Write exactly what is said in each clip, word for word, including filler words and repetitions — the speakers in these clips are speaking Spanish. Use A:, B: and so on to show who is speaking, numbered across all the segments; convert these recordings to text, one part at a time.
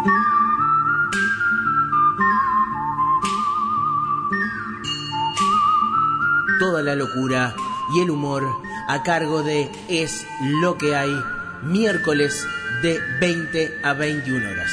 A: Toda la locura y el humor a cargo de Es lo que hay, miércoles de veinte a veintiuna horas.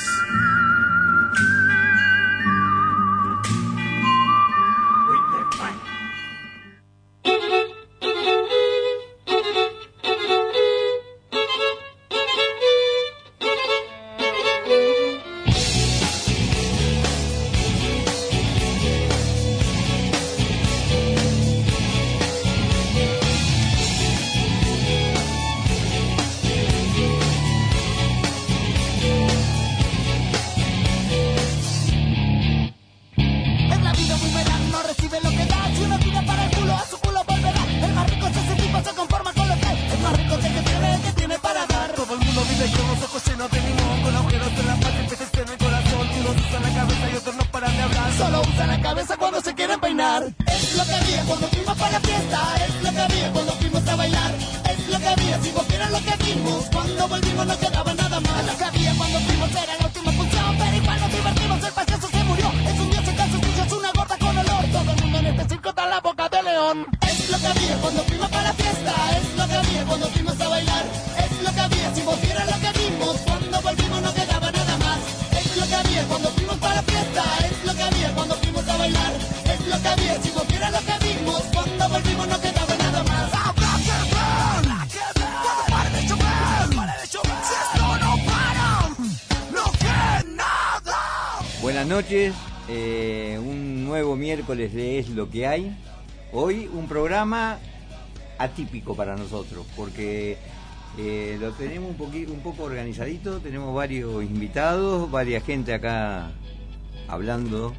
B: Buenas noches, eh, un nuevo miércoles de Es lo que hay. Hoy un programa atípico para nosotros, porque eh, lo tenemos un, poquito, un poco organizadito, tenemos varios invitados, varias gente acá hablando.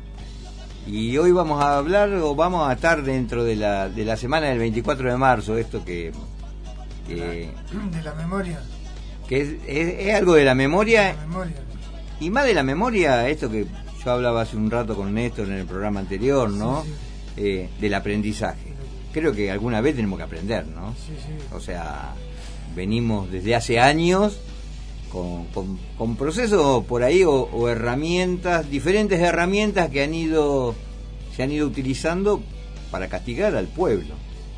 B: Y hoy vamos a hablar, o vamos a estar dentro de la, de la semana del veinticuatro de marzo, esto que... que
C: de la memoria.
B: Que es, es, es algo de la memoria.
C: De la memoria.
B: Y más de la memoria, esto que yo hablaba hace un rato con Néstor en el programa anterior, ¿no? Sí, sí. Eh, del aprendizaje. Creo que alguna vez tenemos que aprender, ¿no?
C: Sí, sí.
B: O sea, venimos desde hace años con, con, con procesos por ahí o, o herramientas, diferentes herramientas que han ido se han ido utilizando para castigar al pueblo.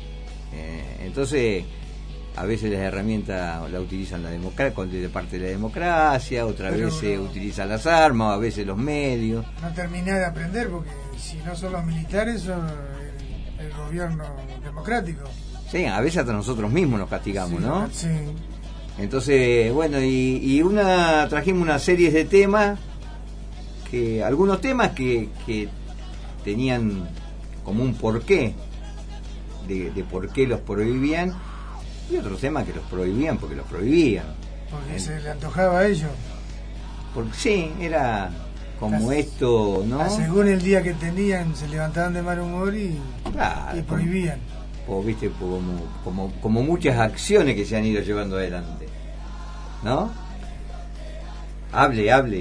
B: Eh, entonces, a veces las herramientas las utilizan la democracia, de parte de la democracia, otra vez se no, utilizan las armas, a veces los medios.
C: No terminé de aprender porque si no son los militares son el, el gobierno democrático.
B: Sí, a veces hasta nosotros mismos nos castigamos,
C: sí,
B: ¿no?
C: Sí.
B: Entonces, bueno, y, y una trajimos una serie de temas, que algunos temas que, que tenían como un porqué, de, de por qué los prohibían, y otros temas que los prohibían porque los prohibían.
C: Porque
B: en,
C: se le antojaba a ellos.
B: Porque sí, era como As, esto, ¿no?
C: Según el día que tenían, se levantaban de mal humor y,
B: claro,
C: y prohibían.
B: O viste, como, como, como muchas acciones que se han ido llevando adelante, ¿no? Hable, hable.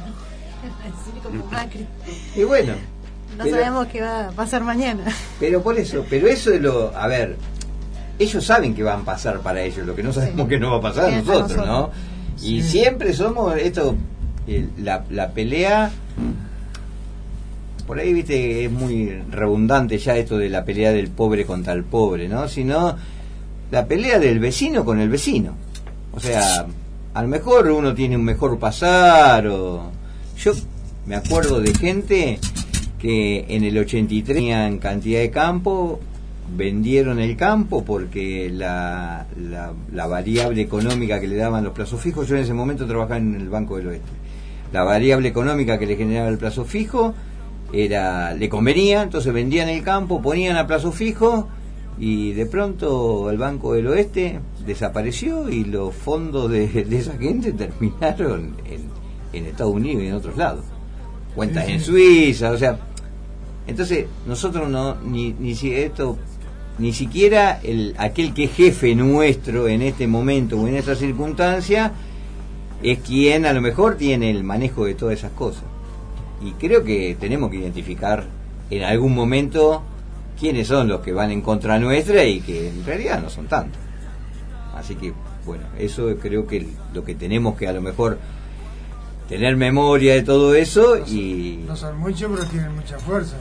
D: Así como Macri.
B: Y bueno.
D: No
B: pero,
D: sabemos qué va a pasar mañana.
B: Pero por eso, pero eso es lo, a ver, ellos saben que van a pasar para ellos, lo que no sabemos sí. que no va a pasar a nosotros, nosotros, ¿no? Sí. Y siempre somos esto, el, la, la pelea, por ahí viste es muy redundante ya esto de la pelea del pobre contra el pobre, ¿no? Sino la pelea del vecino con el vecino. O sea, a lo mejor uno tiene un mejor pasar, o yo me acuerdo de gente que en el ochenta y tres tenían cantidad de campo, vendieron el campo porque la, la, la variable económica que le daban los plazos fijos, yo en ese momento trabajaba en el Banco del Oeste, la variable económica que le generaba el plazo fijo era le convenía, entonces vendían el campo, ponían a plazo fijo y de pronto el Banco del Oeste desapareció y los fondos de, de esa gente terminaron en, en Estados Unidos y en otros lados, cuentas sí, sí. en Suiza, o sea, entonces nosotros no ni ni si esto ni siquiera el aquel que es jefe nuestro en este momento o en esta circunstancia es quien a lo mejor tiene el manejo de todas esas cosas, y creo que tenemos que identificar en algún momento quiénes son los que van en contra nuestra y que en realidad no son tantos. Así que bueno, eso creo que lo que tenemos que a lo mejor tener memoria de todo eso.
C: No son,
B: y
C: no son muchos, pero tienen mucha fuerza.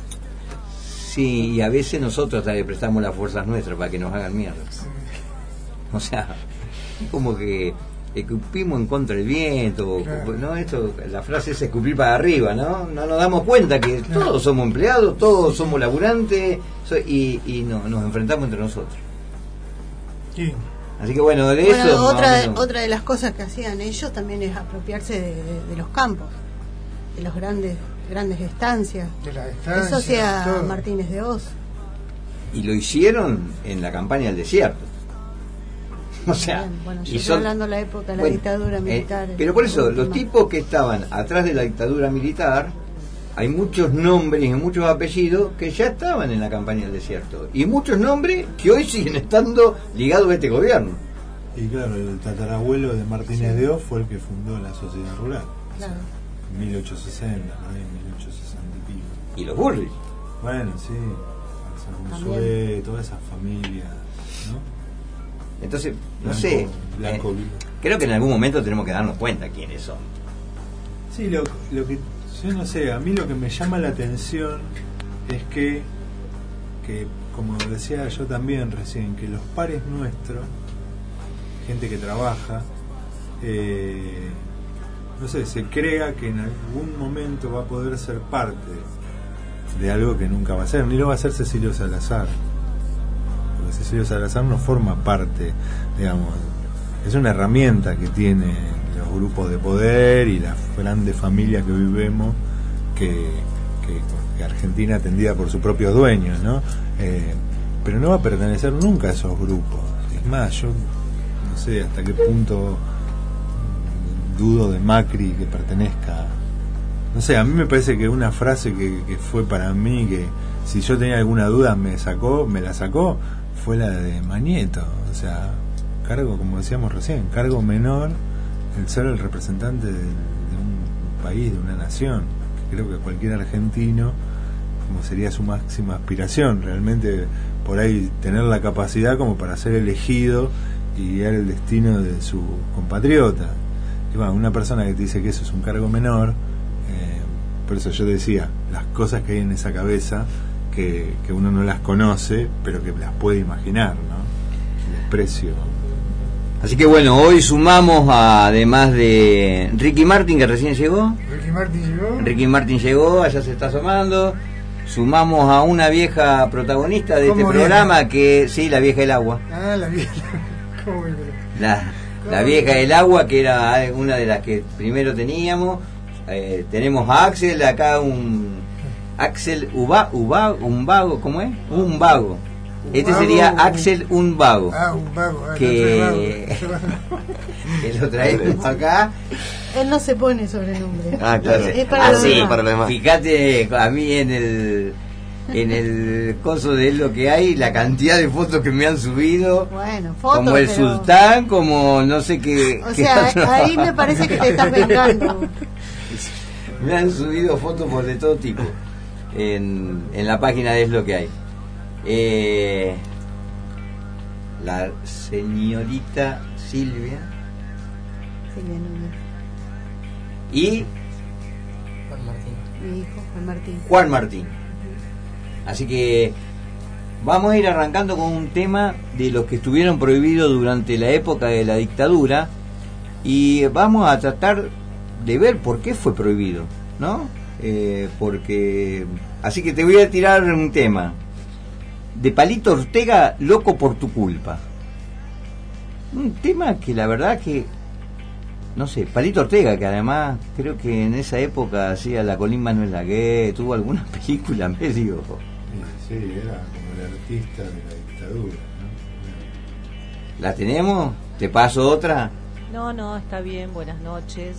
B: sí, y a veces nosotros le prestamos las fuerzas nuestras para que nos hagan mierda.
C: Sí.
B: O sea, es como que escupimos en contra del viento,
C: Claro.
B: ¿no? Esto, la frase es escupir para arriba, ¿no? No nos damos cuenta que
C: Claro.
B: todos somos empleados, todos somos laburantes, so- y, y no, nos enfrentamos entre nosotros.
C: Sí.
B: Así que bueno, de
D: Bueno,
B: eso... más o
D: otra,
B: menos-
D: otra de las cosas que hacían ellos también es apropiarse de, de- de los campos, de los grandes grandes estancias.
C: De la estancia.
D: Eso hacía
C: todo.
D: Martínez de Oz.
B: Y lo hicieron en la campaña del desierto. O sea,
D: Bien, bueno, yo
B: y
D: estoy
B: son-
D: hablando de la época de la
B: bueno,
D: dictadura
B: eh,
D: militar.
B: pero por eso, los
D: última.
B: tipos que estaban atrás de la dictadura militar, hay muchos nombres y muchos apellidos que ya estaban en la campaña del desierto. Y muchos nombres que hoy siguen estando ligados a este gobierno.
E: Y claro, el tatarabuelo de Martínez
D: Sí.
E: de Oz fue el que fundó la sociedad rural.
D: Claro.
E: En mil ochocientos sesenta, ¿no? En mil ochocientos sesenta y pico.
B: Y los Burris.
E: Bueno, sí. Alzagunzué, toda esa familia, ¿no?
B: Entonces, no
E: Blanco-
B: sé,
E: Blanco
B: eh,
E: Vivo.
B: creo que en algún momento tenemos que darnos cuenta quiénes son.
E: Sí, lo, lo que yo no sé, a mí lo que me llama la atención es que, que como decía yo también recién, que los pares nuestros, gente que trabaja, eh, no sé, se crea que en algún momento va a poder ser parte de algo que nunca va a ser, ni lo va a ser Cecilio Salazar, porque Cecilio Salazar no forma parte, digamos, es una herramienta que tiene los grupos de poder y las grandes familias que vivimos, que, que, que Argentina atendida por sus propios dueños, ¿no? Eh, pero no va a pertenecer nunca a esos grupos. Es más, yo no sé hasta qué punto dudo de Macri que pertenezca. No sé, a mí me parece que una frase que, que fue para mí, que si yo tenía alguna duda me sacó, me la sacó, fue la de Mañeto. O sea, cargo, como decíamos recién, cargo menor, el ser el representante de, de un país, de una nación. Creo que cualquier argentino, como sería su máxima aspiración, realmente por ahí tener la capacidad como para ser elegido y guiar el destino de su compatriota. Y bueno, una persona que te dice que eso es un cargo menor, eh, por eso yo decía, las cosas que hay en esa cabeza, que, que uno no las conoce, pero que las puede imaginar, ¿no? El desprecio.
B: Así que bueno, hoy sumamos, a, además de Ricky Martin, que recién llegó.
C: Ricky Martin llegó.
B: Ricky Martin llegó, allá se está asomando. Sumamos a una vieja protagonista de este
C: ¿Cómo
B: programa,
C: viene?
B: que sí, la vieja del agua.
C: Ah, la vieja. ¿Cómo viene?
B: La, la vieja del agua, que era una de las que primero teníamos. Eh, tenemos a Axel, acá un Axel Uba, Uba, un vago, ¿cómo es? Un vago. Este
C: vago,
B: sería
C: un-
B: Axel un vago.
C: Ah, un vago. Ah,
B: Que-
C: el otro es vago.
B: Que lo traemos acá.
D: Él no se pone sobrenombre.
F: Ah, claro.
D: Es para
F: Ah,
D: los
F: sí,
D: demás.
F: para los demás.
B: Fíjate a mí en el en el coso de lo que hay, la cantidad de fotos que me han subido,
D: Bueno, fotos,
B: como el
D: pero-
B: sultán, como no sé qué.
D: O
B: qué
D: sea,
B: otro.
D: ahí me parece que te estás vengando.
B: Me han subido fotos por de todo tipo en, en la página de Es lo que hay. Eh, la señorita Silvia
D: Silvia Núñez,
B: y
G: Juan Martín.
D: mi hijo, Juan Martín.
B: Juan Martín. Así que vamos a ir arrancando con un tema de los que estuvieron prohibidos durante la época de la dictadura y vamos a tratar de ver por qué fue prohibido, ¿no? Eh, porque así que te voy a tirar un tema de Palito Ortega, Loco por tu culpa. Un tema que la verdad que no sé, Palito Ortega, que además creo que en esa época hacía La Colima no es la que tuvo alguna película medio.
E: Sí, era como el artista de la dictadura, ¿no?
B: ¿La tenemos? ¿Te paso otra?
H: No, no, está bien, buenas noches.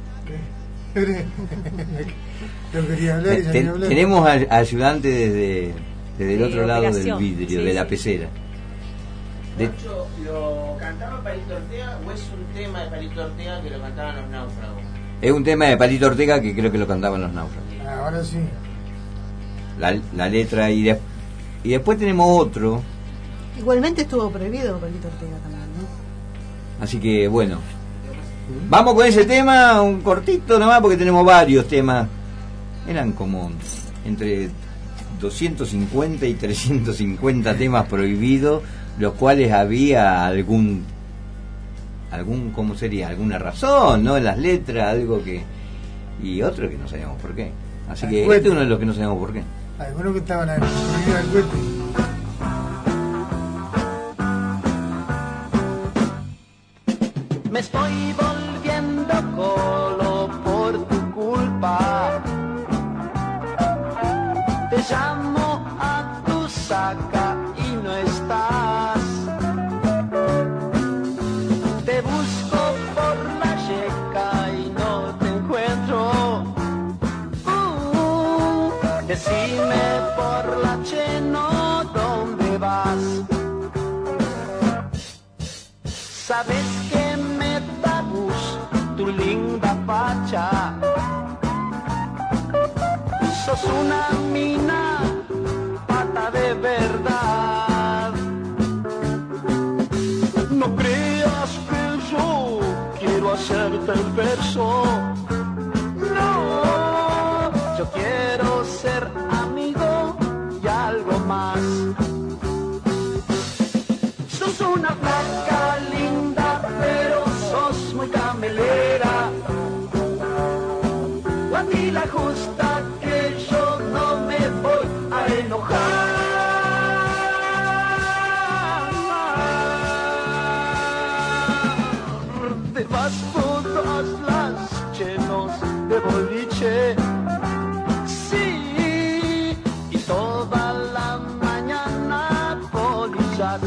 C: Yo quería hablar y ya
B: Ten-
C: ni hablar.
B: tenemos al ayudante desde, desde el
H: Sí,
B: otro lado del
H: operación.
B: vidrio,
H: Sí,
B: de la
H: sí.
B: pecera. De-
A: Nacho, ¿lo cantaba Palito Ortega o es un tema de Palito Ortega que lo cantaban los náufragos?
B: es un tema de Palito Ortega que creo que lo cantaban los náufragos.
C: Ah, ahora sí.
B: La, la letra y, de- y después tenemos otro,
D: Igualmente estuvo prohibido Palito Ortega también, ¿no?
B: así que bueno, Vamos con ese tema, un cortito nomás, porque tenemos varios temas. Eran como entre doscientos cincuenta y trescientos cincuenta temas prohibidos, los cuales había algún, algún ¿cómo sería? Alguna razón, ¿no? En las letras, algo que... Y otro que no sabíamos por qué. Así que este es uno de los que no sabíamos por qué.
C: Algunos que estaban ahí, prohibido el cohete.
F: Me estoy volviendo colo por tu culpa. Te llamo a tu saca y no estás. Te busco por la yeca y no te encuentro. Uh, decime por la cheno dónde vas. Sabes que me da gusto tu linda facha. Sos una mina, pata de verdad. No creas que yo quiero hacerte el verso. No, yo quiero ser amigo y algo más. Sos una flaca linda, pero sos muy camelera. O a ti la justa que yo no me voy a enojar. Te vas todas las chenos de boliche. Sí, y toda la mañana polillas.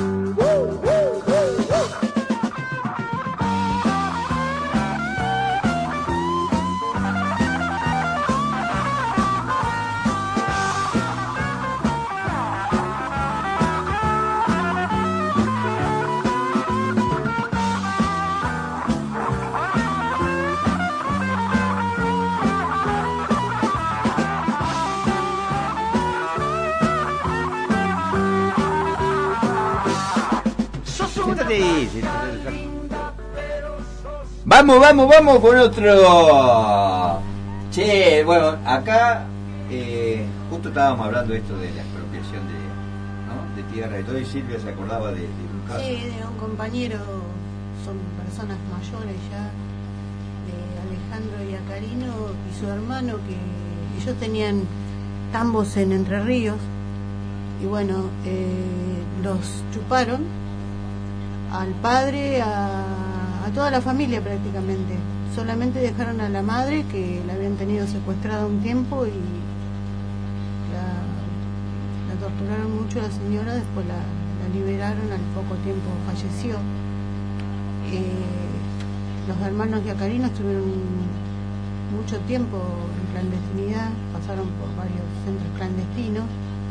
B: Vamos, vamos, vamos con otro. Che, bueno, acá eh, justo estábamos hablando de esto de la expropiación de, ¿no? de tierra y todo, y Silvia se acordaba de, de un caso.
D: Sí, de un compañero, son personas mayores ya, de Alejandro Iacarino y su hermano, que ellos tenían tambos en Entre Ríos, y bueno, eh, los chuparon al padre, a, a toda la familia prácticamente. Solamente dejaron a la madre, que la habían tenido secuestrada un tiempo, y la, la torturaron mucho a la señora. Después la, la liberaron, al poco tiempo falleció. Eh, los hermanos Iacarino estuvieron mucho tiempo en clandestinidad, pasaron por varios centros clandestinos.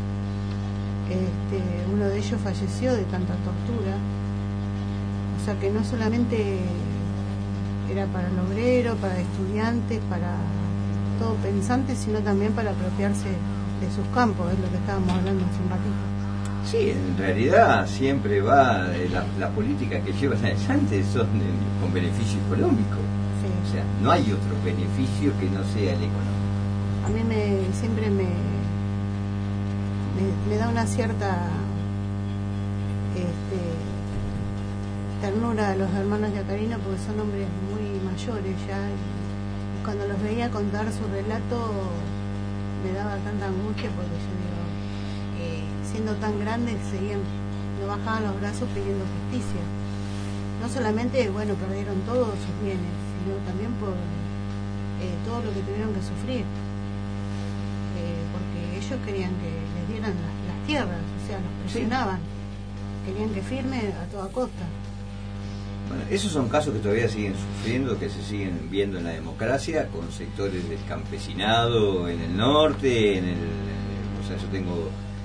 D: Este, uno de ellos falleció de tanta tortura. O sea que no solamente era para el obrero, para estudiantes, para todo pensante, sino también para apropiarse de sus campos, es lo que estábamos hablando hace un ratito.
B: Sí, en realidad siempre va, eh, la, la política que llevan adelante son eh, con beneficio económico.
D: Sí.
B: O sea, no hay otro beneficio que no sea el económico.
D: A mí me, siempre me, me, me da una cierta este, ternura a los hermanos Iacarino, porque son hombres muy mayores ya, y, y cuando los veía contar su relato me daba tanta angustia, porque yo digo, eh, siendo tan grandes seguían, no bajaban los brazos pidiendo justicia. No solamente, bueno, perdieron todos sus bienes, sino también por eh, todo lo que tuvieron que sufrir, eh, porque ellos querían que les dieran las, las tierras, o sea, los presionaban, sí. Querían que firme a toda costa.
B: Bueno, esos son casos que todavía siguen sufriendo, que se siguen viendo en la democracia, con sectores del campesinado en el norte, en el, en el o sea, yo tengo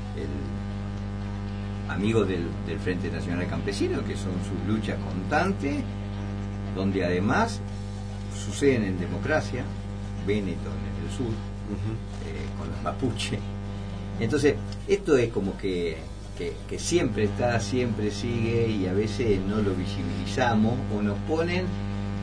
B: el amigos del, del Frente Nacional Campesino, que son sus luchas constantes, donde además suceden en democracia, Benetton en el sur, uh-huh. eh, con los mapuche. Entonces, esto es como que Que, que siempre está, siempre sigue, y a veces no lo visibilizamos o nos ponen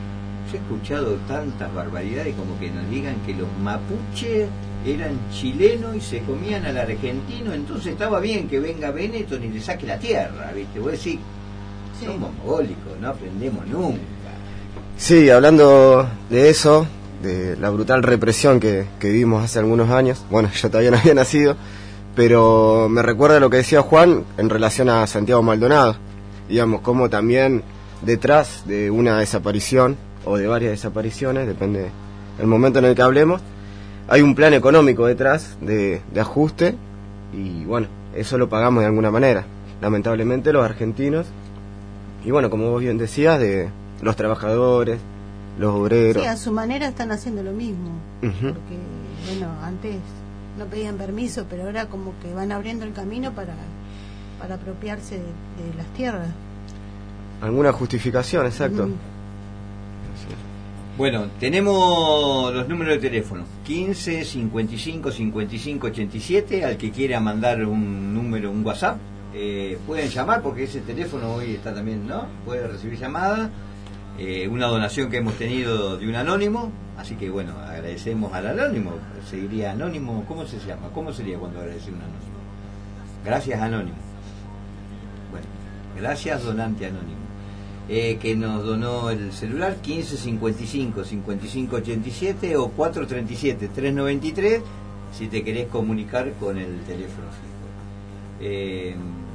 B: Yo he escuchado tantas barbaridades como que nos digan que los mapuches eran chilenos y se comían al argentino, entonces estaba bien que venga Benetton y le saque la tierra, ¿viste? Vos decís, sí. Somos mogólicos, no aprendemos nunca.
I: Sí, hablando de eso, de la brutal represión que, que vivimos hace algunos años, bueno, yo todavía no había nacido, pero me recuerda lo que decía Juan en relación a Santiago Maldonado, digamos, como también detrás de una desaparición, o de varias desapariciones, depende del momento en el que hablemos, hay un plan económico detrás de, de ajuste, y bueno, eso lo pagamos de alguna manera, lamentablemente los argentinos, y bueno, como vos bien decías, de los trabajadores, los obreros.
D: Sí, a su manera están haciendo lo mismo, uh-huh. Porque, bueno, antes no pedían permiso, pero ahora como que van abriendo el camino para, para apropiarse de, de las tierras.
I: ¿Alguna justificación? Exacto. Uh-huh.
B: Bueno, tenemos los números de teléfono, quince, cincuenta y cinco, cincuenta y cinco, ochenta y siete, al que quiera mandar un número, un WhatsApp, eh, pueden llamar porque ese teléfono hoy está también, ¿no? Puede recibir llamadas, eh, una donación que hemos tenido de un anónimo, así que bueno, agradecemos al anónimo, seguiría anónimo, ¿cómo se llama? ¿Cómo sería cuando agradece un anónimo? Gracias anónimo. Bueno, gracias donante anónimo. Eh, que nos donó el celular quince, cincuenta y cinco, cincuenta y cinco, ochenta y siete o cuatro treinta y siete, trescientos noventa y tres si te querés comunicar con el teléfono fijo. Eh,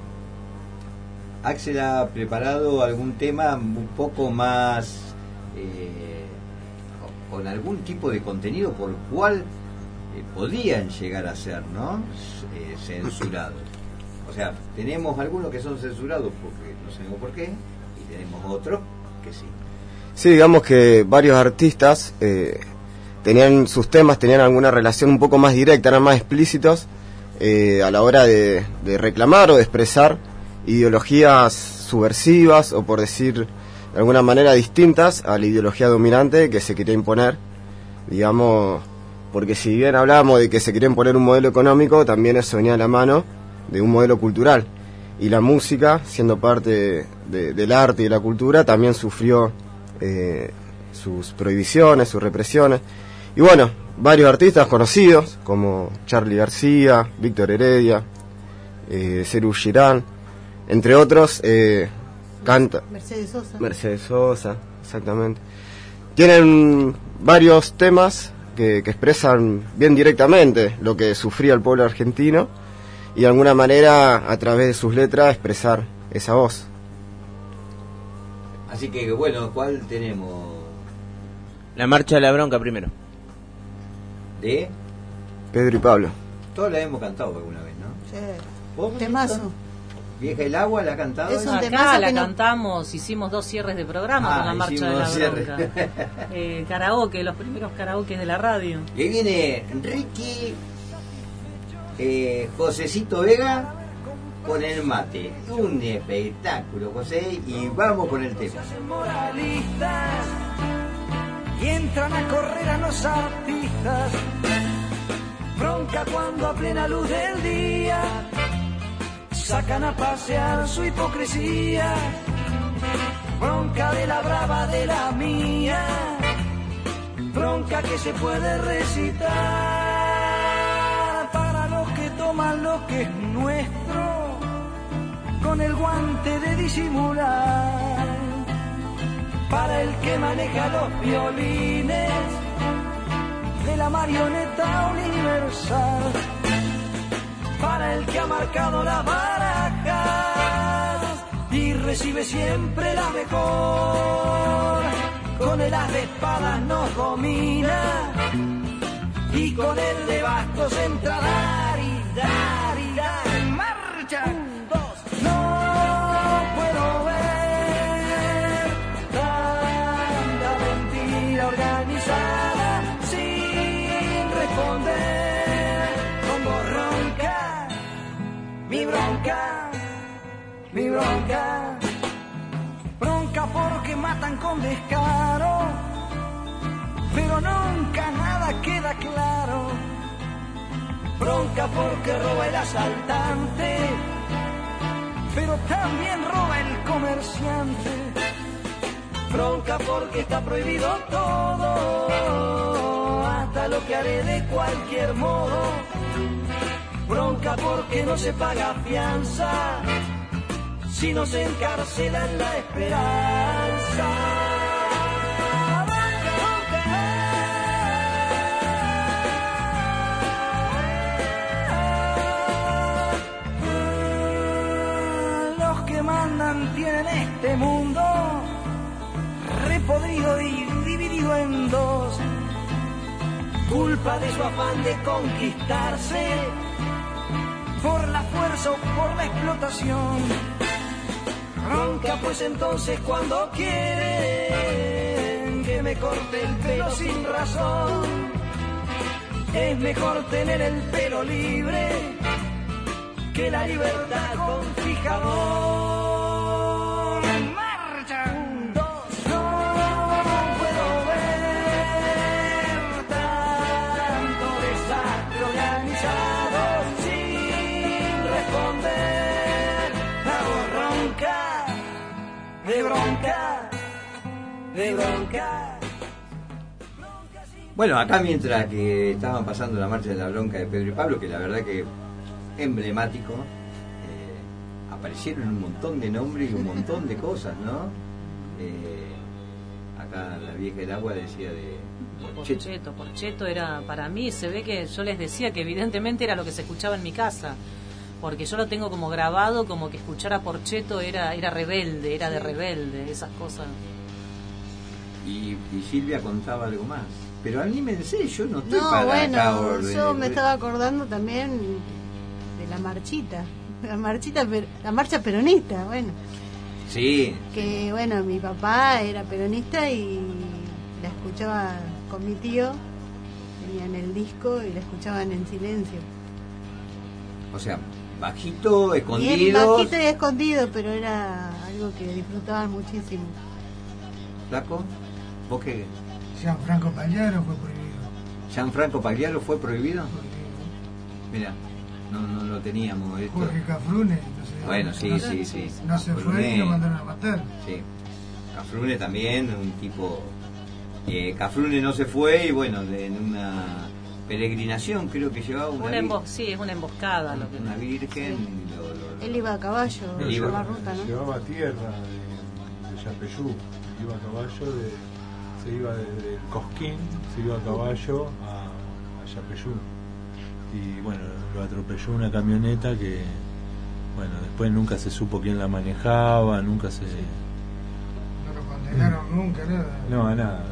B: Axel ha preparado algún tema un poco más eh, con algún tipo de contenido por el cual eh, podían llegar a ser, ¿no? Eh, censurados. O sea, tenemos algunos que son censurados porque no sabemos por qué, tenemos otros que sí.
I: Sí, digamos que varios artistas eh, tenían sus temas, tenían alguna relación un poco más directa, eran más explícitos eh, a la hora de, de reclamar o de expresar ideologías subversivas o, por decir de alguna manera, distintas a la ideología dominante que se quería imponer, digamos, porque si bien hablábamos de que se quería imponer un modelo económico, también eso venía a la mano de un modelo cultural. Y la música, siendo parte de, de, del arte y de la cultura, también sufrió eh, sus prohibiciones, sus represiones. Y bueno, varios artistas conocidos, como Charly García, Víctor Heredia, eh, Serú Girán, entre otros, eh, canta...
D: Mercedes Sosa.
I: Mercedes Sosa, exactamente. Tienen varios temas que, que expresan bien directamente lo que sufría el pueblo argentino, y de alguna manera, a través de sus letras, expresar esa voz.
B: Así que, bueno, ¿cuál tenemos?
A: La marcha de la bronca primero.
B: ¿De?
I: Pedro y Pablo.
B: Todos la hemos cantado alguna vez, ¿no?
D: Sí.
B: ¿Vos,
D: temazo.
B: Vieja el agua, ¿la ha cantado?
H: Es un Acá la no... cantamos, hicimos dos cierres de programa ah, con la marcha de la bronca. eh, karaoke, los primeros karaoke de la radio.
B: Y ahí viene Ricky... Eh, Josecito Vega con el mate, un espectáculo, José, y vamos con el tema.
J: Moralistas y entran a correr a los artistas, bronca cuando a plena luz del día sacan a pasear su hipocresía, bronca de la brava de la mía, bronca que se puede recitar. Toman lo que es nuestro con el guante de disimular, para el que maneja los violines de la marioneta universal, para el que ha marcado las barajas y recibe siempre la mejor, con el as de espadas nos domina y con el de bastos entra a dar y dar y dar. ¡Marcha! Un, dos. No puedo ver tanta mentira organizada sin responder como ronca mi bronca, mi bronca, bronca porque matan con descaro, pero nunca nada queda claro, bronca porque roba el asaltante, pero también roba el comerciante, bronca porque está prohibido todo, hasta lo que haré de cualquier modo. Bronca porque no se paga fianza, si no se encarcela en la esperanza. Los que mandan tienen este mundo repodrido y dividido en dos, culpa de su afán de conquistarse por la fuerza o por la explotación. Bronca pues entonces cuando quieren que me corte el pelo sin razón, es mejor tener el pelo libre que la libertad con fijador. Marchan dos, no puedo ver tanto desastre organizado sin responder. Hago ronca, de bronca, de bronca.
B: Bueno, acá mientras que estaban pasando la marcha de la bronca de Pedro y Pablo, que la verdad que emblemático, eh, aparecieron un montón de nombres y un montón de cosas, ¿no? Eh, acá la vieja del agua decía de Porcheto.
H: Porcheto, Porcheto era, para mí, se ve que yo les decía que evidentemente era lo que se escuchaba en mi casa, porque yo lo tengo como grabado, como que escuchar a Porcheto era, era rebelde, era de rebelde, esas cosas.
B: Y, y Silvia contaba algo más. Pero anímense, yo no estoy
D: No,
B: para
D: bueno,
B: acá orden.
D: yo me estaba acordando también de la marchita, la marchita, per- la marcha peronista, bueno.
B: Sí.
D: Que bueno, mi papá era peronista y la escuchaba con mi tío, tenían el disco y la escuchaban en silencio.
B: O sea, bajito,
D: Bien
B: escondido.
D: bajito y escondido, pero era algo que disfrutaban muchísimo.
B: ¿Flaco? ¿Vos qué?
C: Gianfranco Pagliaro fue prohibido.
B: ¿Gianfranco Pagliaro fue prohibido? Mira, no, no lo teníamos esto.
C: Jorge Cafrune, no sé.
B: Bueno, sí,
C: no,
B: sí, sí.
C: No se fue y lo mandaron a matar.
B: Sí. Cafrune también, un tipo. Eh, Cafrune no se fue y bueno, de, en una peregrinación creo que llevaba una.
H: Una
B: vir-
H: embos- sí, es una emboscada lo que.
B: Una virgen. y lo- lo-
D: Él iba a caballo,
B: Él iba-
D: por la ruta, ¿no?
E: Llevaba tierra de, de Yapeyú, iba a caballo, de, se iba desde el Cosquín, se iba a caballo a, a Yapeyú. Y bueno, lo atropelló una camioneta que, bueno, después nunca se supo quién la manejaba, nunca se...
C: No lo condenaron nunca, nada.
E: No, a nada.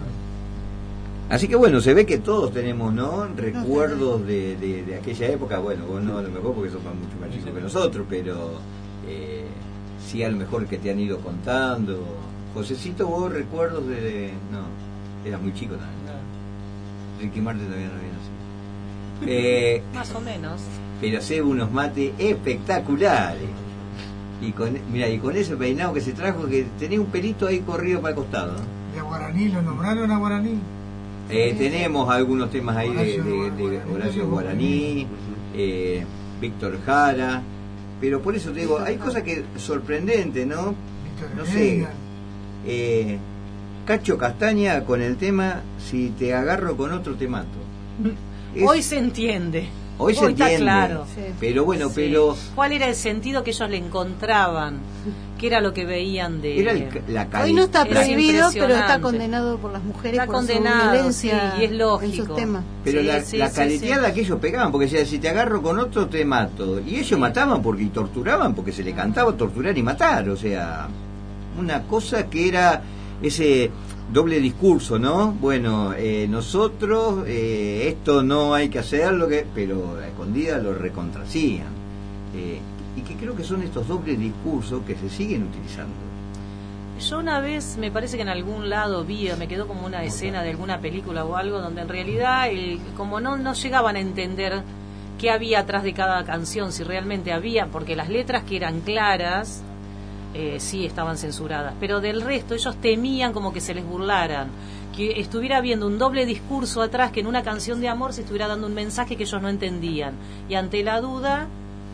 B: Así que bueno, se ve que todos tenemos, ¿no? Recuerdos de, de, de aquella época. Bueno, vos no a lo mejor porque sos más- mucho más chico que nosotros, pero eh, sí a lo mejor que te han ido contando. Josecito, vos recuerdos de... No, eras muy chico también. Ricky Martin todavía no había nacido. Eh,
H: Más o menos.
B: pero hace unos mates espectaculares. Y con, mira, y con ese peinado que se trajo, que tenía un pelito ahí corrido para el costado, ¿no?
C: Y a Guaraní, ¿lo nombraron a Guaraní?
B: Eh, tenemos algunos temas ahí de,
C: Horacio
B: de, de
C: Guaraní.
B: Horacio Guaraní, eh, Víctor Jara, pero por eso te digo, hay cosas que sorprendentes, ¿no?
C: Víctor
B: No sé,
C: Heredia.
B: eh, Cacho Castaña con el tema Si te agarro con otro te mato. Es-
H: Hoy se entiende.
B: hoy se
H: está
B: entiende,
H: claro.
D: Sí.
B: pero bueno,
H: Sí.
B: pero
H: ¿Cuál era el sentido que ellos le encontraban? ¿Qué era lo que veían de...?
B: era el- la calidad.
D: Hoy no está
H: Es
D: prohibido, pero está
H: impresionante.
D: condenado por las mujeres
H: Está
D: por
H: condenado,
D: su violencia
H: sí, y es lógico.
D: en sus temas.
B: Pero
H: Sí,
B: la,
H: sí,
B: la
H: sí,
B: careteada
H: sí.
B: que ellos pegaban, porque decía, si te agarro con otro te mato. Y ellos mataban porque y torturaban, porque se le cantaba torturar y matar. O sea, una cosa que era ese doble discurso, ¿no? Bueno, eh, nosotros, eh, esto no hay que hacerlo, que, pero a escondidas lo recontracían. Eh, y que creo que son estos dobles discursos que se siguen utilizando.
H: Yo una vez, me parece que en algún lado vi, me quedó como una escena de alguna película o algo, donde en realidad, el, como no, no llegaban a entender qué había atrás de cada canción, si realmente había, porque las letras que eran claras, eh, sí estaban censuradas, pero del resto ellos temían como que se les burlaran, que estuviera habiendo un doble discurso atrás, que en una canción de amor se estuviera dando un mensaje que ellos no entendían, y ante la duda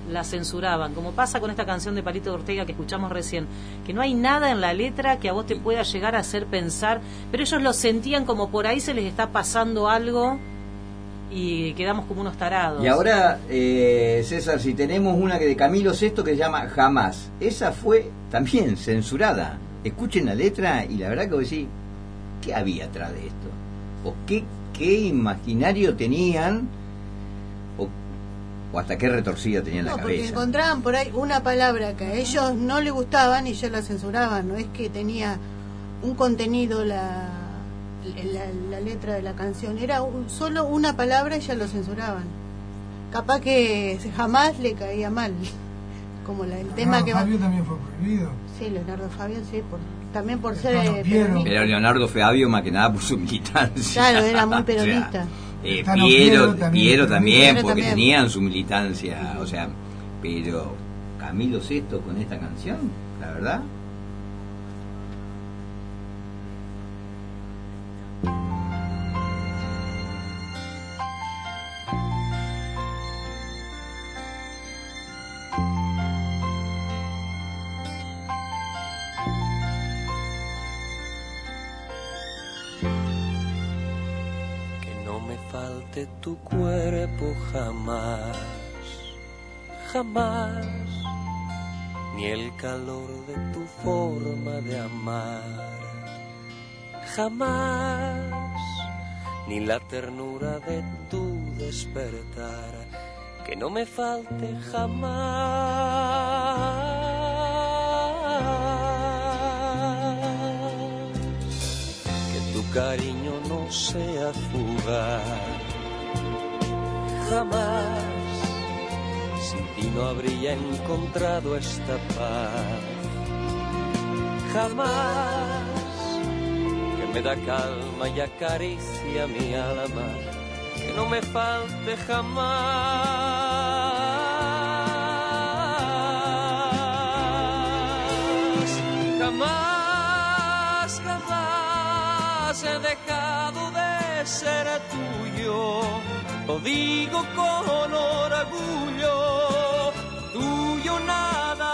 H: la censuraban, como pasa con esta canción de Palito Ortega que escuchamos recién, que no hay nada en la letra que a vos te pueda llegar a hacer pensar, pero ellos lo sentían como por ahí se les está pasando algo y quedamos como unos tarados.
B: Y ahora, eh, César, si tenemos una que de Camilo Sesto que se llama Jamás, esa fue también censurada. Escuchen la letra y la verdad que vos decís, ¿qué había atrás de esto? ¿O qué, qué imaginario tenían? ¿O, o hasta qué retorcida tenían
D: no,
B: la
D: porque
B: cabeza?
D: encontraban por ahí una palabra que a ellos no les gustaban y ya la censuraban. No es que tenía un contenido la, la, la letra de la canción, era un, solo una palabra y ya lo censuraban. Capaz que jamás le caía mal, como la, el
C: Leonardo
D: tema que
C: Fabio
D: va...
C: también fue prohibido.
D: Sí, Leonardo Fabio, sí, por, también por
C: El
D: ser
C: Tano
D: eh,
C: Piero.
D: peronista.
B: Pero Leonardo Fabio más que nada por su militancia.
D: Claro, era muy
B: O sea,
D: peronista.
B: eh,
C: Tano
B: Piero,
C: Piero también,
B: Piero también,
D: Piero
B: porque
D: también.
B: tenían su militancia, o sea, pero Camilo Sesto con esta canción, la verdad.
F: Que no me falte tu cuerpo jamás, jamás, ni el calor de tu forma de amar, jamás, ni la ternura de tu despertar, que no me falte jamás, que tu cariño no sea fugaz, jamás, sin ti no habría encontrado esta paz, jamás, que me da calma y acaricia mi alma, que no me falte jamás, jamás, jamás he dejado de ser tuyo, lo digo con orgullo, tuyo nada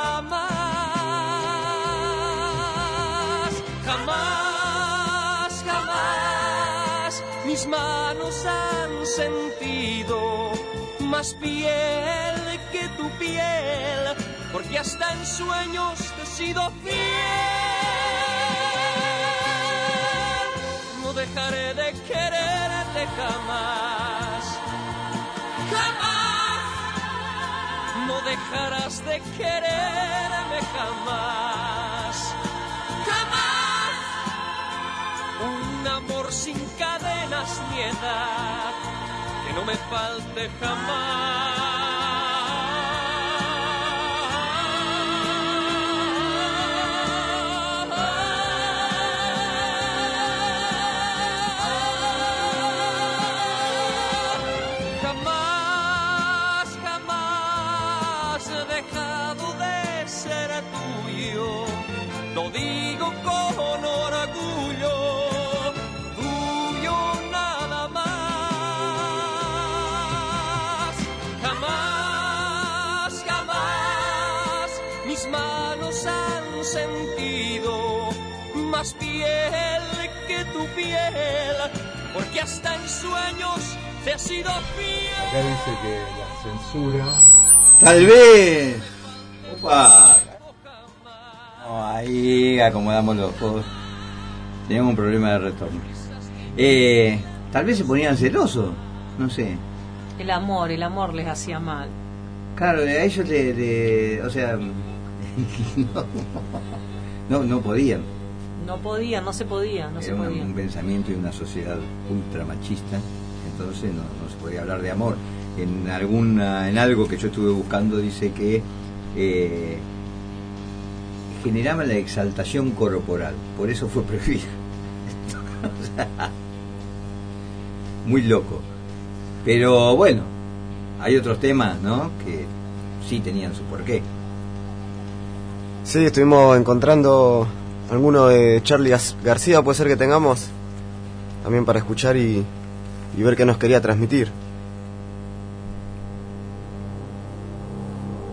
F: más, jamás, jamás, mis manos han sentido más piel que tu piel, porque hasta en sueños te he sido fiel, no dejaré de quererte jamás, jamás, no dejarás de quererme jamás, jamás, un amor sin cadenas ni edad, que no me falte jamás, jamás he dejado de ser tuyo, lo digo con orgullo, tuyo nada más, jamás, jamás, mis manos han sentido más piel que tu piel, porque hasta en sueños te he sido fiel.
E: Acá dice que la censura.
B: Tal vez. Opa. No, ahí acomodamos los ojos. Teníamos un problema de retorno. Eh, tal vez se ponían celosos, no sé.
H: El amor, el amor les hacía mal.
B: Claro, a ellos le, le- o sea, no, no podían.
H: No podían, no se podía, no se
B: Era una-
H: podía.
B: un pensamiento y una sociedad ultra machista, entonces no, no se podía hablar de amor. En alguna, en algo que yo estuve buscando dice que eh, generaba la exaltación corporal, por eso fue prohibido. O sea, muy loco. Pero bueno, hay otros temas, ¿no?, que sí tenían su porqué.
I: Sí, estuvimos encontrando alguno de Charly Gar- García, puede ser que tengamos, también para escuchar y, y ver qué nos quería transmitir.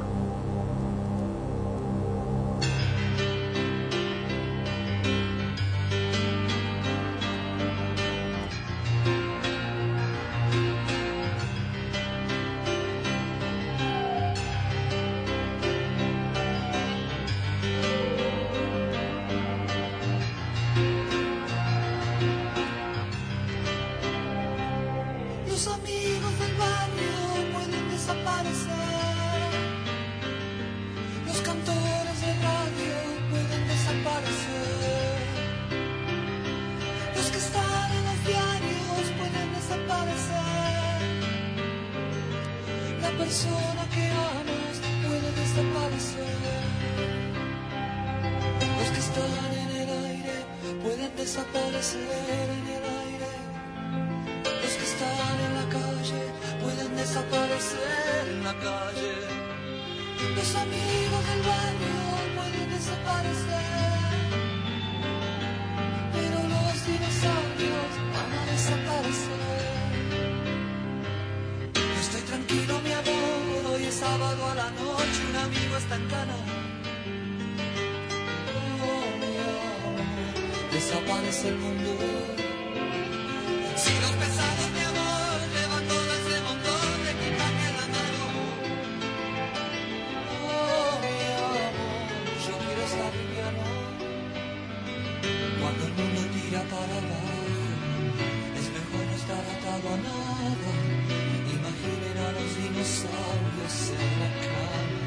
J: Tus amigos del barrio pueden desaparecer. Los cantores de radio pueden desaparecer. Los que están en los diarios pueden desaparecer. La persona que amas puede desaparecer. Los que están en el aire pueden desaparecer en el aire. Los que están en la calle pueden desaparecer en la calle. Los amigos del barrio pueden desaparecer. Pero los dinosaurios van a desaparecer. Estoy tranquilo, mi amor, hoy es sábado a la noche, un amigo está en cana. Oh, mi amor, desaparece el mundo. Si los pesados, mi amor, llevan todo ese montón de equipaje en la mano. Oh, mi amor, yo quiero estar liviano. Cuando el mundo tira para abajo, es mejor no estar atado a nada. Imaginen a los dinosaurios en la cama.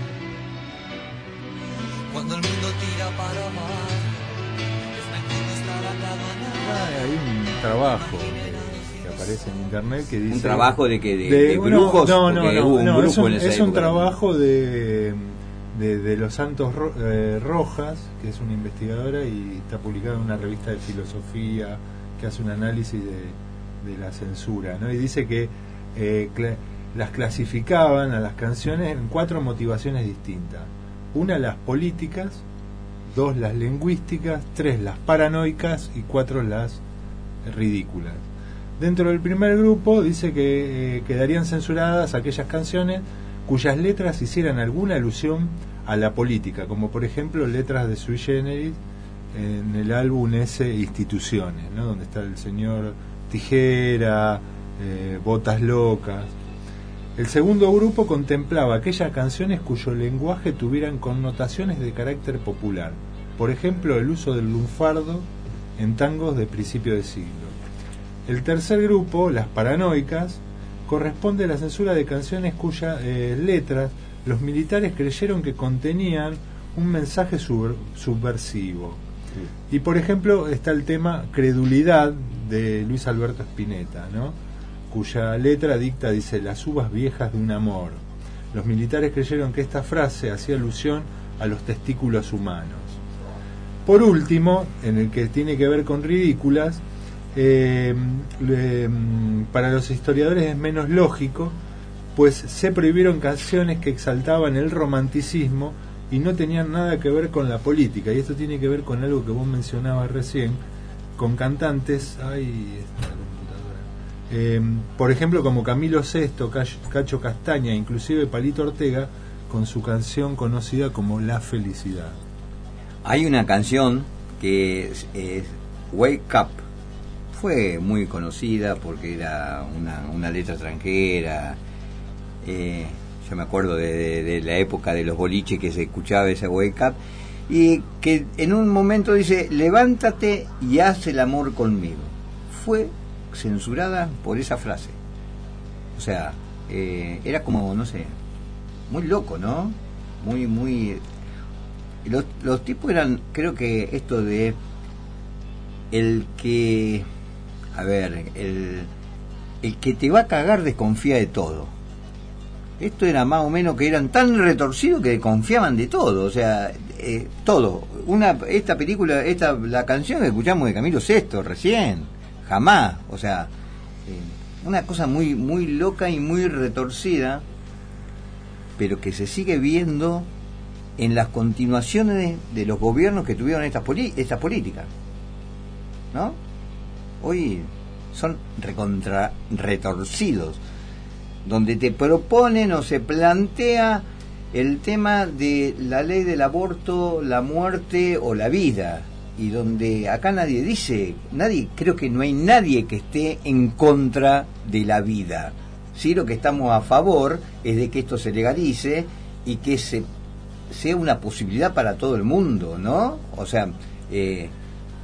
J: Cuando el mundo tira para abajo, es mejor no estar atado a nada.
E: Ah, hay un trabajo que aparece en internet que dice...
B: ¿Un trabajo de que de,
E: de,
B: de brujos?
E: No, no, no,
B: hubo un
E: no,
B: brujo
E: es un,
B: en esa
E: es un
B: época.
E: trabajo de, de, de los Santos Ro, eh, Rojas, que es una investigadora y está publicado en una revista de filosofía que hace un análisis de, de la censura, ¿no? Y dice que eh, cl- las clasificaban a las canciones en cuatro motivaciones distintas. Una, las políticas; dos, las lingüísticas; tres, las paranoicas; y cuatro, las ridículas. Dentro del primer grupo dice que eh, quedarían censuradas aquellas canciones cuyas letras hicieran alguna alusión a la política, como por ejemplo letras de Sui Generis en el álbum ese Instituciones, ¿no? Donde está el señor Tijera, eh, Botas Locas. El segundo grupo contemplaba aquellas canciones cuyo lenguaje tuvieran connotaciones de carácter popular, por ejemplo el uso del lunfardo en tangos de principio de siglo. El tercer grupo, las paranoicas, corresponde a la censura de canciones cuyas eh, letras los militares creyeron que contenían un mensaje sub- subversivo. Sí. Y por ejemplo está el tema Credulidad de Luis Alberto Spinetta, ¿no? Cuya letra dicta, dice: las uvas viejas de un amor. Los militares creyeron que esta frase hacía alusión a los testículos humanos. Por último, en el que tiene que ver con ridículas, eh, eh, para los historiadores es menos lógico, pues se prohibieron canciones que exaltaban el romanticismo y no tenían nada que ver con la política. Y esto tiene que ver con algo que vos mencionabas recién, con cantantes, ay, esta computadora, eh, por ejemplo como Camilo Sesto, Cacho Castaña, inclusive Palito Ortega, con su canción conocida como La Felicidad.
B: Hay una canción que es, es Wake Up. Fue muy conocida porque era una, una letra extranjera. Eh, yo me acuerdo de, de, de la época de los boliches que se escuchaba esa Wake Up, y que en un momento dice: levántate y haz el amor conmigo. Fue censurada por esa frase. O sea, eh, era como, no sé, muy loco, ¿no? Muy, muy... Los, los tipos eran, creo que esto de el que, a ver, el, el que te va a cagar desconfía de todo. Esto era más o menos que eran tan retorcidos que desconfiaban de todo, o sea, eh, todo. Una, esta película, esta la canción que escuchamos de Camilo Sesto recién, jamás, o sea, eh, una cosa muy, muy loca y muy retorcida, pero que se sigue viendo en las continuaciones de los gobiernos que tuvieron estas, poli- estas políticas, ¿no? Hoy son recontra retorcidos, donde te proponen o se plantea el tema de la ley del aborto, la muerte o la vida, y donde acá nadie dice, nadie, creo que no hay nadie que esté en contra de la vida. Sí, lo que estamos a favor es de que esto se legalice y que se sea una posibilidad para todo el mundo, ¿no? O sea, eh,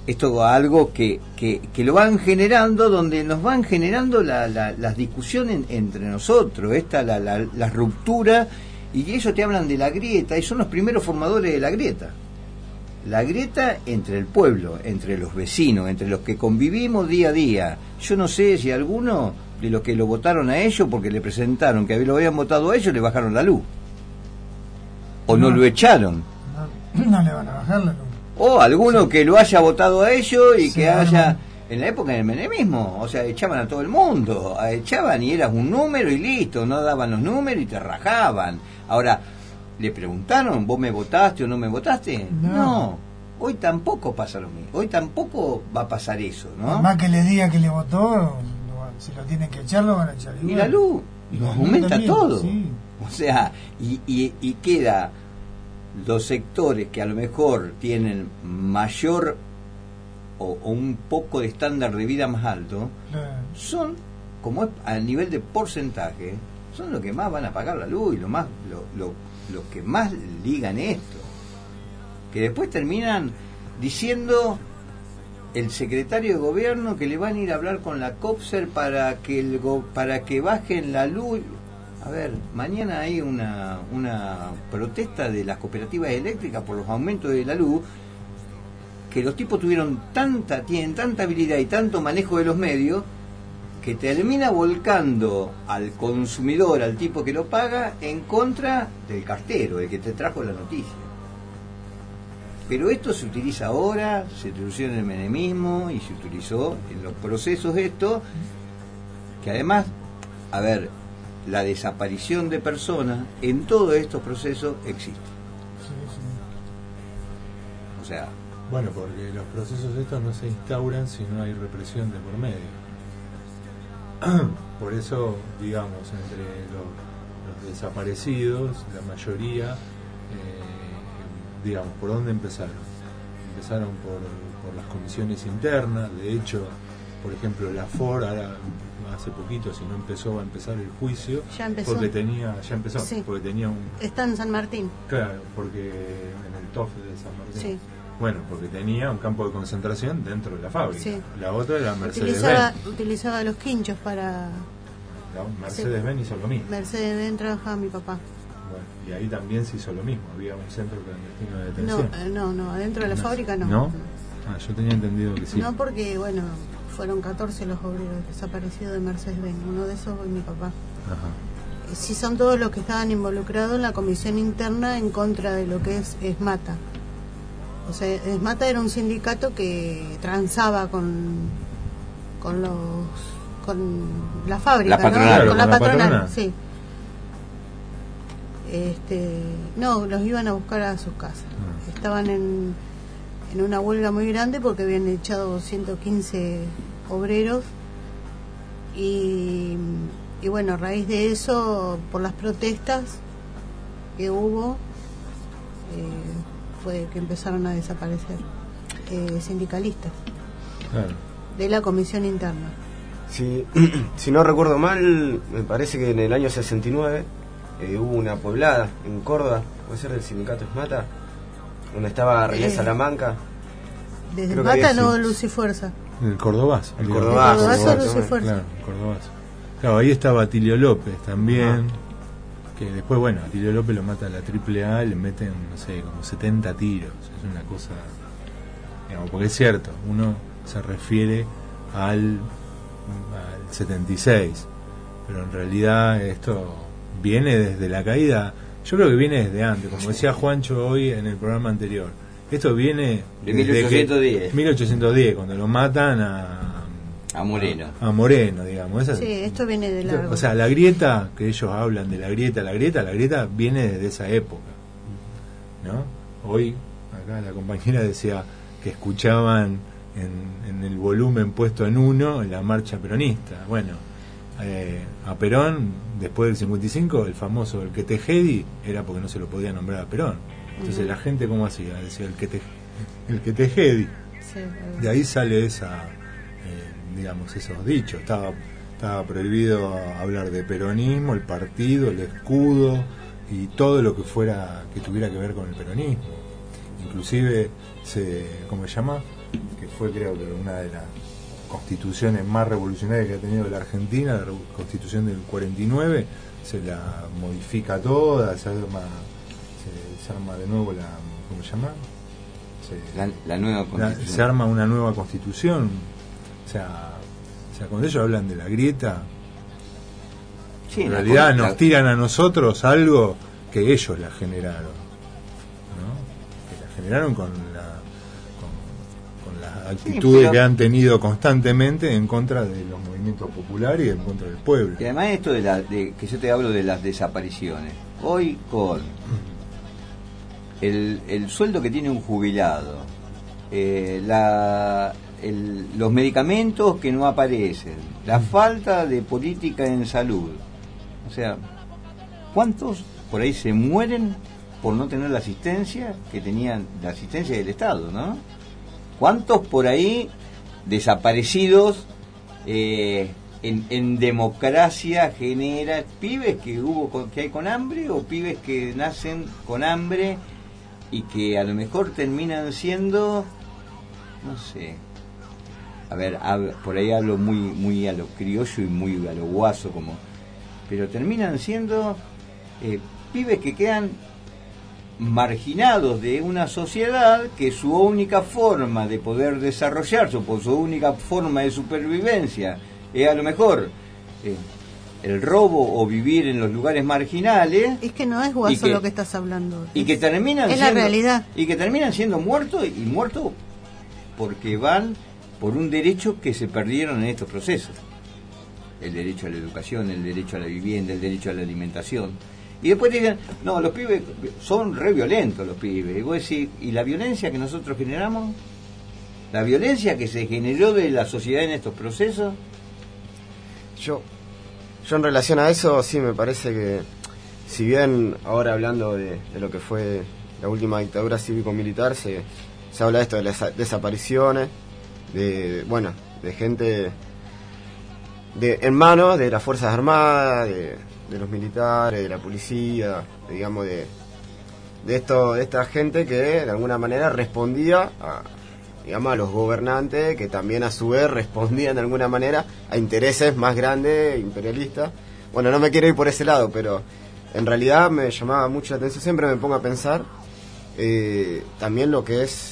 B: esto algo que, que, que lo van generando, donde nos van generando la, la, las discusiones entre nosotros, esta la, la, la ruptura, y ellos te hablan de la grieta, y son los primeros formadores de la grieta. La grieta entre el pueblo, entre los vecinos, entre los que convivimos día a día. Yo no sé si alguno de los que lo votaron a ellos, porque le presentaron que lo habían votado a ellos, le bajaron la luz. O no, no lo echaron.
C: No, no le van a bajar la luz.
B: O alguno
C: sí.
B: que lo haya votado a ellos y
C: sí,
B: que haya...
C: no.
B: En la época del menemismo, o sea, echaban a todo el mundo. Echaban y eras un número y listo. No daban los números y te rajaban. Ahora, ¿le preguntaron, vos me votaste o no me votaste? No. no. Hoy tampoco pasa lo mismo. Hoy tampoco va a pasar eso, ¿no?
C: Más que le diga que le votó, si lo tienen que echar, lo van a echar igual.
B: Y la luz,
C: y
B: nos aumenta también, todo.
C: Sí.
B: O sea, y, y, y queda los sectores que a lo mejor tienen mayor o, o un poco de estándar de vida más alto, claro. son, como es a nivel de porcentaje, son los que más van a pagar la luz y lo más lo, lo, los que más ligan esto. Que después terminan diciendo el secretario de gobierno que le van a ir a hablar con la COPSER para que el go, para que bajen la luz. A ver, mañana hay una una protesta de las cooperativas eléctricas por los aumentos de la luz, que los tipos tuvieron tanta tienen tanta habilidad y tanto manejo de los medios que termina volcando al consumidor, al tipo que lo paga, en contra del cartero, el que te trajo la noticia. Pero esto se utiliza ahora, se utilizó en el menemismo y se utilizó en los procesos esto, que además, a ver, la desaparición de personas en todos estos procesos existe.
C: Sí, sí.
B: O sea...
E: Bueno, porque los procesos estos no se instauran si no hay represión de por medio. Por eso, digamos, entre los, los desaparecidos, la mayoría... Eh, digamos, ¿por dónde empezaron? Empezaron por, por las comisiones internas. De hecho, por ejemplo, la F O R ahora, hace poquito, si no empezó, va a empezar el juicio.
D: Ya empezó.
E: Porque tenía, ya empezó,
D: sí.
E: porque tenía un...
D: Está en San Martín.
E: Claro, porque en el T O F de San Martín.
D: Sí.
E: Bueno, porque tenía un campo de concentración dentro de la fábrica. Sí. La otra era Mercedes-Benz.
D: Utilizaba, utilizaba los quinchos para...
E: No, Mercedes-Benz hizo lo mismo.
D: Mercedes-Benz trabajaba mi papá.
E: Bueno, y ahí también se hizo lo mismo, había un centro clandestino de detención.
D: No, eh, no, no, adentro de la
E: no,
D: fábrica no.
E: no. Ah, yo tenía entendido que sí.
D: No, porque, bueno, fueron catorce los obreros desaparecidos de Mercedes-Benz. Uno de esos fue mi papá.
E: Ajá.
D: Eh, sí, son todos los que estaban involucrados en la comisión interna en contra de lo que es ESMATA. O sea, ESMATA era un sindicato que transaba con con los con la fábrica,
B: la patronal,
D: ¿no? Con la,
E: la
D: patronal,
E: patronal,
D: sí. Este, no, los iban a buscar a sus casas. Uh-huh. Estaban en, en una huelga muy grande porque habían echado ciento quince obreros y, y bueno, a raíz de eso, por las protestas que hubo, eh, fue que empezaron a desaparecer eh, sindicalistas
E: claro.
D: de la comisión interna.
I: Si, si no recuerdo mal, me parece que en el año sesenta y nueve eh, hubo una poblada en Córdoba, puede ser del sindicato ESMATA, donde estaba René eh, Salamanca.
D: Desde ESMATA no, Luz y Fuerza.
E: El Cordobazo.
I: El Cordobazo.
D: El Cordobazo, Luz y Fuerza.
E: Claro, el Cordobazo. Claro, ahí estaba Atilio López también, ah. que después, bueno, Atilio López lo mata a la triple A, le meten, no sé, como setenta tiros. Es una cosa, digamos, porque es cierto, uno se refiere al, al setenta y seis, pero en realidad esto viene desde la caída, yo creo que viene desde antes, como decía Juancho hoy en el programa anterior. Esto viene
B: de mil ochocientos diez.
E: mil ochocientos diez, cuando lo matan a
B: a Moreno.
E: A, a Moreno, digamos. Esa,
D: sí, esto viene de la...
E: O sea, la grieta, que ellos hablan de la grieta, la grieta, la grieta viene desde esa época, ¿no? Hoy, acá la compañera decía que escuchaban en, en el volumen puesto en uno en la marcha peronista. Bueno, eh, a Perón, después del cincuenta y cinco, el famoso el que tejedi era porque no se lo podía nombrar a Perón. Entonces uh-huh. la gente, ¿cómo hacía? Decía el que te, el que tejedi. Sí, uh-huh. De ahí sale esa, eh, digamos, esos dichos. Estaba, estaba prohibido hablar de peronismo, el partido, el escudo y todo lo que fuera, que tuviera que ver con el peronismo. Inclusive se, ¿cómo se llama? que fue creo que una de las constituciones más revolucionarias que ha tenido la Argentina, la constitución del cuarenta y nueve, se la modifica toda, se arma, se, se arma de nuevo la, ¿cómo se llama? Se,
B: la, la nueva constitución.
E: La, se arma una nueva constitución, o sea, o sea cuando ellos hablan de la grieta, sí, en realidad la, nos la, tiran a nosotros algo que ellos la generaron, ¿no? Que la generaron con la con, con las actitudes sí, pero, que han tenido constantemente en contra de los movimientos populares y en contra del pueblo.
B: Y además esto de, la, de que yo te hablo de las desapariciones, hoy con el, el sueldo que tiene un jubilado, eh, la el, los medicamentos que no aparecen, la falta de política en salud, o sea, ¿cuántos por ahí se mueren por no tener la asistencia que tenían, la asistencia del Estado, ¿no? ¿Cuántos por ahí desaparecidos eh, en, en democracia genera pibes que hubo con, que hay con hambre o pibes que nacen con hambre y que a lo mejor terminan siendo, no sé, a ver, hablo, por ahí hablo muy muy a lo criollo y muy a lo guaso como, pero terminan siendo eh, pibes que quedan marginados de una sociedad que su única forma de poder desarrollarse, por su única forma de supervivencia, es a lo mejor eh, el robo o vivir en los lugares marginales.
D: Es que no es guaso que, lo que estás hablando.
B: Y
D: es,
B: que terminan
D: es
B: siendo,
D: la realidad.
B: Y que terminan siendo muertos y muertos porque van por un derecho que se perdieron en estos procesos. El derecho a la educación, el derecho a la vivienda, el derecho a la alimentación. Y después te dicen, no, los pibes son re violentos los pibes. Y vos decís, ¿y la violencia que nosotros generamos? ¿La violencia que se generó de la sociedad en estos procesos?
I: Yo, yo en relación a eso, sí me parece que, si bien ahora hablando de, de lo que fue la última dictadura cívico-militar, se, se habla de esto, de las desapariciones, de, bueno, de gente de, en manos de las Fuerzas Armadas, de, de los militares, de la policía, de, digamos, de, de, esto, de esta gente que de alguna manera respondía a, digamos, a los gobernantes, que también a su vez respondían de alguna manera a intereses más grandes, imperialistas. Bueno, no me quiero ir por ese lado, pero en realidad me llamaba mucho la atención, siempre me pongo a pensar eh, también lo que es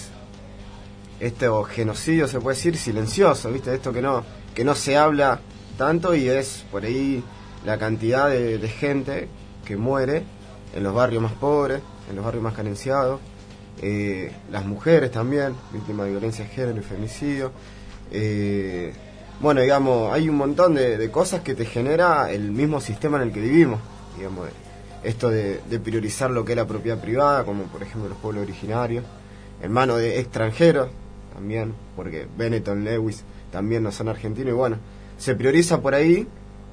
I: este genocidio, se puede decir, silencioso, ¿viste? Esto que no, que no se habla tanto y es por ahí la cantidad de, de gente que muere en los barrios más pobres, en los barrios más carenciados, eh, las mujeres también, víctimas de violencia de género y femicidio. Eh, bueno, digamos, hay un montón de, de cosas que te genera el mismo sistema en el que vivimos, digamos, esto de, de priorizar lo que es la propiedad privada, como por ejemplo los pueblos originarios, en manos de extranjeros también, porque Benetton, Lewis también no son argentinos, y bueno, se prioriza por ahí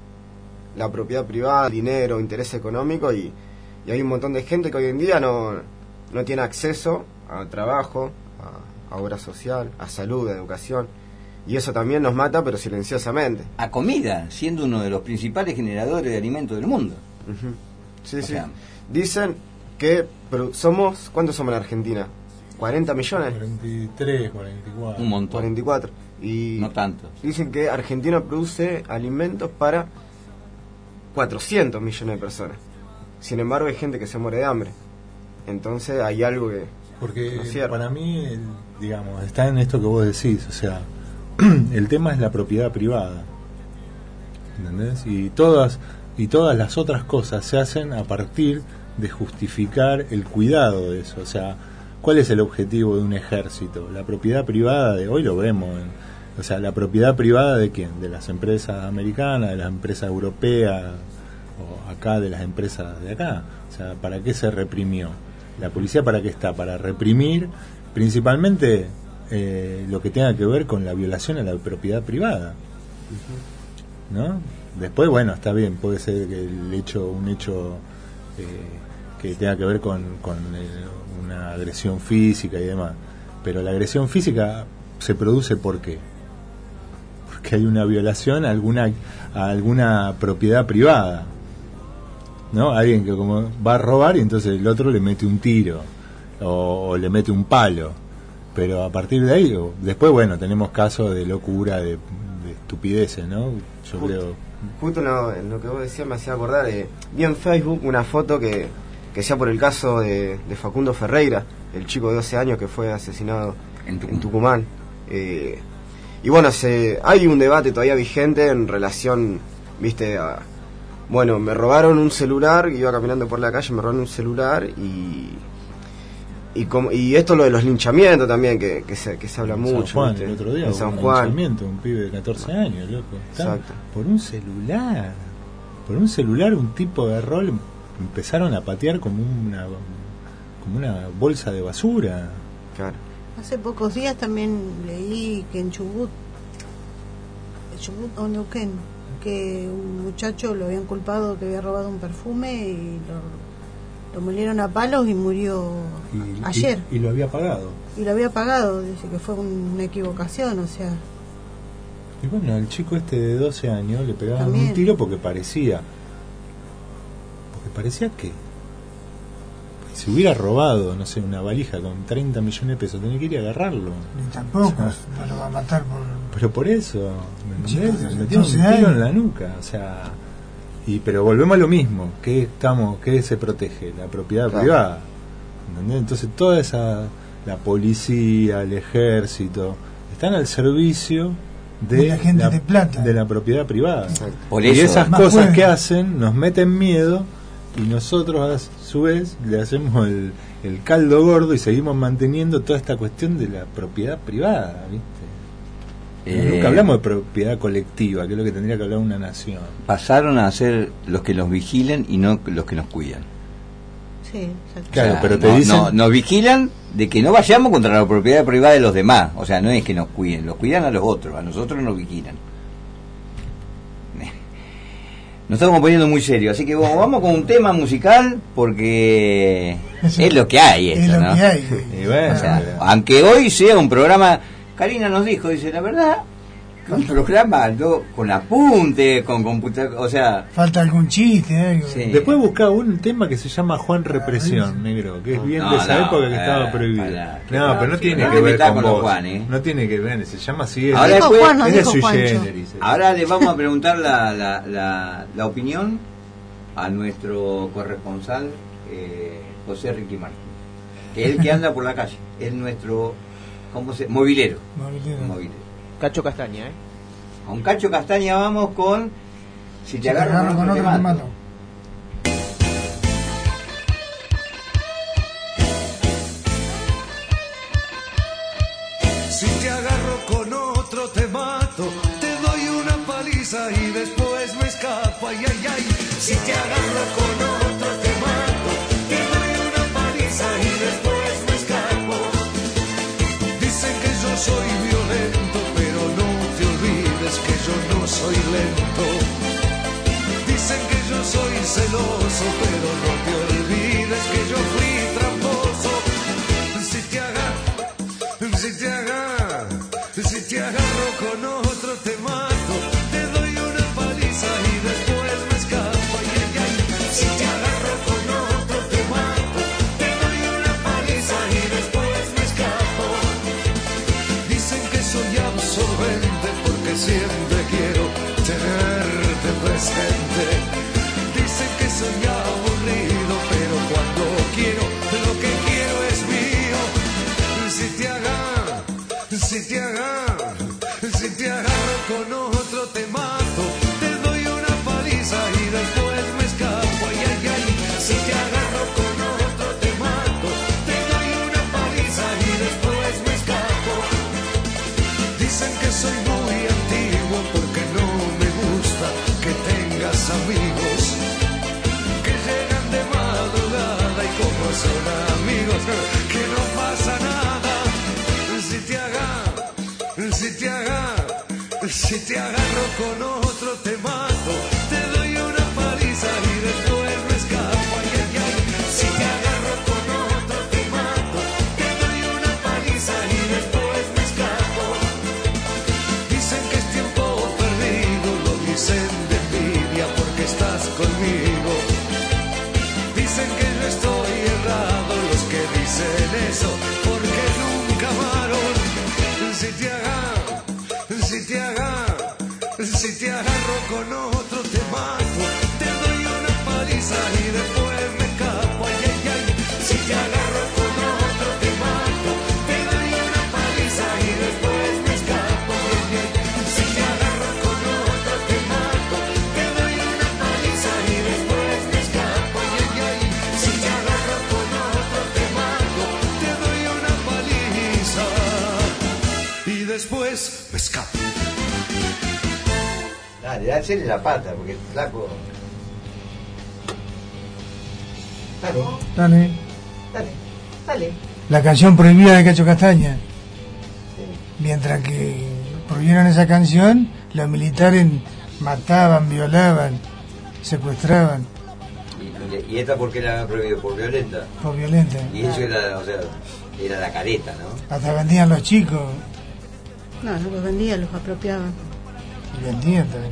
I: la propiedad privada, dinero, interés económico, y, y hay un montón de gente que hoy en día no, no tiene acceso a trabajo, a, a obra social, a salud, a educación, y eso también nos mata, pero silenciosamente.
B: A comida, siendo uno de los principales generadores de alimentos del mundo.
I: Uh-huh. Sí,
B: o
I: sí.
B: sea,
I: dicen que pero somos, ¿cuántos somos en Argentina? ¿cuarenta millones?
E: cuarenta y tres, cuarenta y cuatro.
B: Un montón.
I: cuarenta y cuatro. Y
B: no tanto.
I: Dicen que Argentina produce alimentos para cuatrocientos millones de personas. Sin embargo, hay gente que se muere de hambre. Entonces hay algo que...
E: Porque
I: no es cierto.
E: Para mí, el, digamos, está en esto que vos decís, o sea, el tema es la propiedad privada, ¿entendés? Y todas, y todas las otras cosas se hacen a partir de justificar el cuidado de eso. O sea, ¿cuál es el objetivo de un ejército? La propiedad privada de hoy lo vemos, en, o sea, la propiedad privada de quién, de las empresas americanas, de las empresas europeas, o acá de las empresas de acá. O sea, ¿para qué se reprimió? La policía, ¿para qué está? Para reprimir principalmente eh, lo que tenga que ver con la violación a la propiedad privada, ¿no? Después, bueno, está bien, puede ser que el hecho, un hecho eh, que tenga que ver con, con eh, una agresión física y demás, pero la agresión física se produce ¿por qué? Porque hay una violación a alguna, a alguna propiedad privada, ¿no? Alguien que como va a robar y entonces el otro le mete un tiro o, o le mete un palo. pero a partir de ahí, o, después, bueno, tenemos casos de locura, de, de estupideces, ¿no? Yo
I: Justo.
E: creo...
I: Justo no, en lo que vos decías me hacía acordar de, vi en Facebook una foto que, que sea por el caso de, de Facundo Ferreira, el chico de doce años que fue asesinado
B: En Tucumán.
I: en Tucumán. Eh, y bueno, se, hay un debate todavía vigente en relación, viste, a, bueno, me robaron un celular, iba caminando por la calle, me robaron un celular y... Y, como, y esto lo de los linchamientos también, que, que, se, que se habla
E: en
I: mucho.
E: San Juan,
I: ¿viste?
E: el otro día,
I: en
E: hubo
I: San
E: un
I: Juan.
E: linchamiento, un pibe de catorce años, loco. Está-
I: Exacto.
E: Por un celular. Por un celular, un tipo de rol empezaron a patear como una como una bolsa de basura.
I: Claro.
D: Hace pocos días también leí que en Chubut, Chubut o Neuquén, que un muchacho lo habían culpado que había robado un perfume y lo, lo molieron a palos y murió
E: Y,
D: ayer.
E: Y, y lo había pagado.
D: Y lo había pagado, dice que fue una equivocación, o sea,
E: Y bueno, al chico este de doce años le pegaban
D: También.
E: un tiro porque parecía. Porque parecía que. Si hubiera robado, no sé, una valija con treinta millones de pesos, tenía que ir a agarrarlo.
C: Ni tampoco,
E: O sea,
C: no lo va a matar por...
E: Pero por eso, ¿me
C: Chico,
E: entendés?
C: de
E: Le metieron un
C: doce
E: tiro
C: años.
E: en la nuca, o sea, y pero volvemos a lo mismo, ¿qué estamos, qué se protege? La propiedad
I: Claro.
E: privada, ¿entendés? Entonces toda esa, la policía, el ejército, están al servicio de,
C: De la gente de plata.
E: de la propiedad privada.
B: Por
E: Y
B: eso,
E: esas
C: Más
E: cosas
C: pueden.
E: que hacen nos meten miedo y nosotros a su vez le hacemos el, el caldo gordo y seguimos manteniendo toda esta cuestión de la propiedad privada, ¿viste?
B: eh,
E: Nunca hablamos de propiedad colectiva, que es lo que tendría que hablar una nación.
B: pasaron a ser los que nos vigilan y no los que nos cuidan.
D: sí, exacto.
E: Claro,
B: O sea,
E: pero te
B: no-
E: dicen-
B: no- nos vigilan de que no vayamos contra la propiedad privada de los demás. O sea, no es que nos cuiden, los cuidan a los otros, a nosotros nos vigilan. Nos estamos poniendo muy serios, así que bueno, vamos con un tema musical porque
C: Eso
B: es lo que hay
C: es
B: esto,
C: lo
B: ¿no?
C: que hay.
E: Y bueno,
B: O sea,
E: pero-
B: aunque hoy sea un programa, Karina nos dijo, dice, la verdad, que un programa ¿no? con apunte, con computadora, o sea,
C: Falta algún chiste, algo.
B: Sí.
E: Después buscaba un tema que se llama Juan Represión, negro, que es bien
B: No,
E: de esa
B: no,
E: época que
B: eh,
E: estaba prohibido.
B: pará.
E: No, pero no
B: Sí,
E: tiene
B: no
E: que
B: te
E: ver
B: metas
E: con
B: con los
E: vos.
B: Juan, ¿eh?
E: No tiene que ver, se llama así. Es,
B: Ahora
D: Dijo
B: después-
D: Juan, no
E: es de
D: dijo
E: sui
D: Juancho.
E: generis.
B: ahora le vamos a preguntar la, la, la, la opinión a nuestro corresponsal, eh, José Ricky Martín, que es el que anda por la calle, es nuestro, ¿cómo se? Movilero.
C: Movilero.
B: Movilero.
G: Cacho Castaña, ¿eh?
B: A un Cacho Castaña vamos con Si te
C: Si te
B: agarro,
C: agarro con otro te
B: mato.
C: mato.
J: Si te agarro con otro te mato, te doy una paliza y después me escapo, ay, ay, ay. Si te agarro con otro te mato, te doy una paliza y después me escapo. Dicen que yo soy violento, pero no te olvides que yo no soy lento. Dicen que yo soy celoso, pero no te olvides que yo fui tramposo. Si te agarro, si te agarro, si te agarro con otro te mato, te doy una paliza y después me escapo, ay, ay, ay. Si te agarro con otro te mato, te doy una paliza y después me escapo. Dicen que soy absorbente porque siempre quiero tenerte presente. Dicen que soy aburrido, pero cuando quiero, lo que quiero es mío. Si te agarro, si te agarro, si te agarro con otro te mato, te doy una paliza y después me escapo, ay, ay, ay. Si te agarro con otro te mato, te doy una paliza y después me escapo. Dicen que soy muy antiguo porque no me gusta que tengas amigos que llegan de madrugada y como son amigos que no pasa nada. Si te agarro, si te agarro, si te agarro con otro te mato, te doy una paliza y después me escapo, ay, ay, ay. Si te agarro con otro te mato, te doy una paliza y después me escapo. Dicen que es tiempo perdido, lo dicen de envidia porque estás conmigo. Dicen que yo estoy errado, los que dicen eso, porque nunca más con otro te mato, te doy una paliza y después me escapo. Ay, ay, ay, si te agarro con otro te mato, te doy una paliza y después me escapo. Ay, ay, ay, si te agarro con otro te mato, te doy una paliza y después me escapo. Ay, ay, ay, si te agarro con otro te mato, te doy una paliza y después me escapo.
B: Dale, dale la pata, porque el flaco. Dale,
C: Dale.
B: dale, dale.
C: La canción prohibida de Cacho Castaña. Mientras que prohibieron esa canción, los militares mataban, violaban, secuestraban
B: Y, y esta porque la prohibido, por violenta.
C: por violenta.
B: Y eso era, o sea, era la careta, ¿no?
C: Hasta vendían los chicos.
D: No, no los vendían, los apropiaban.
C: Y vendían también.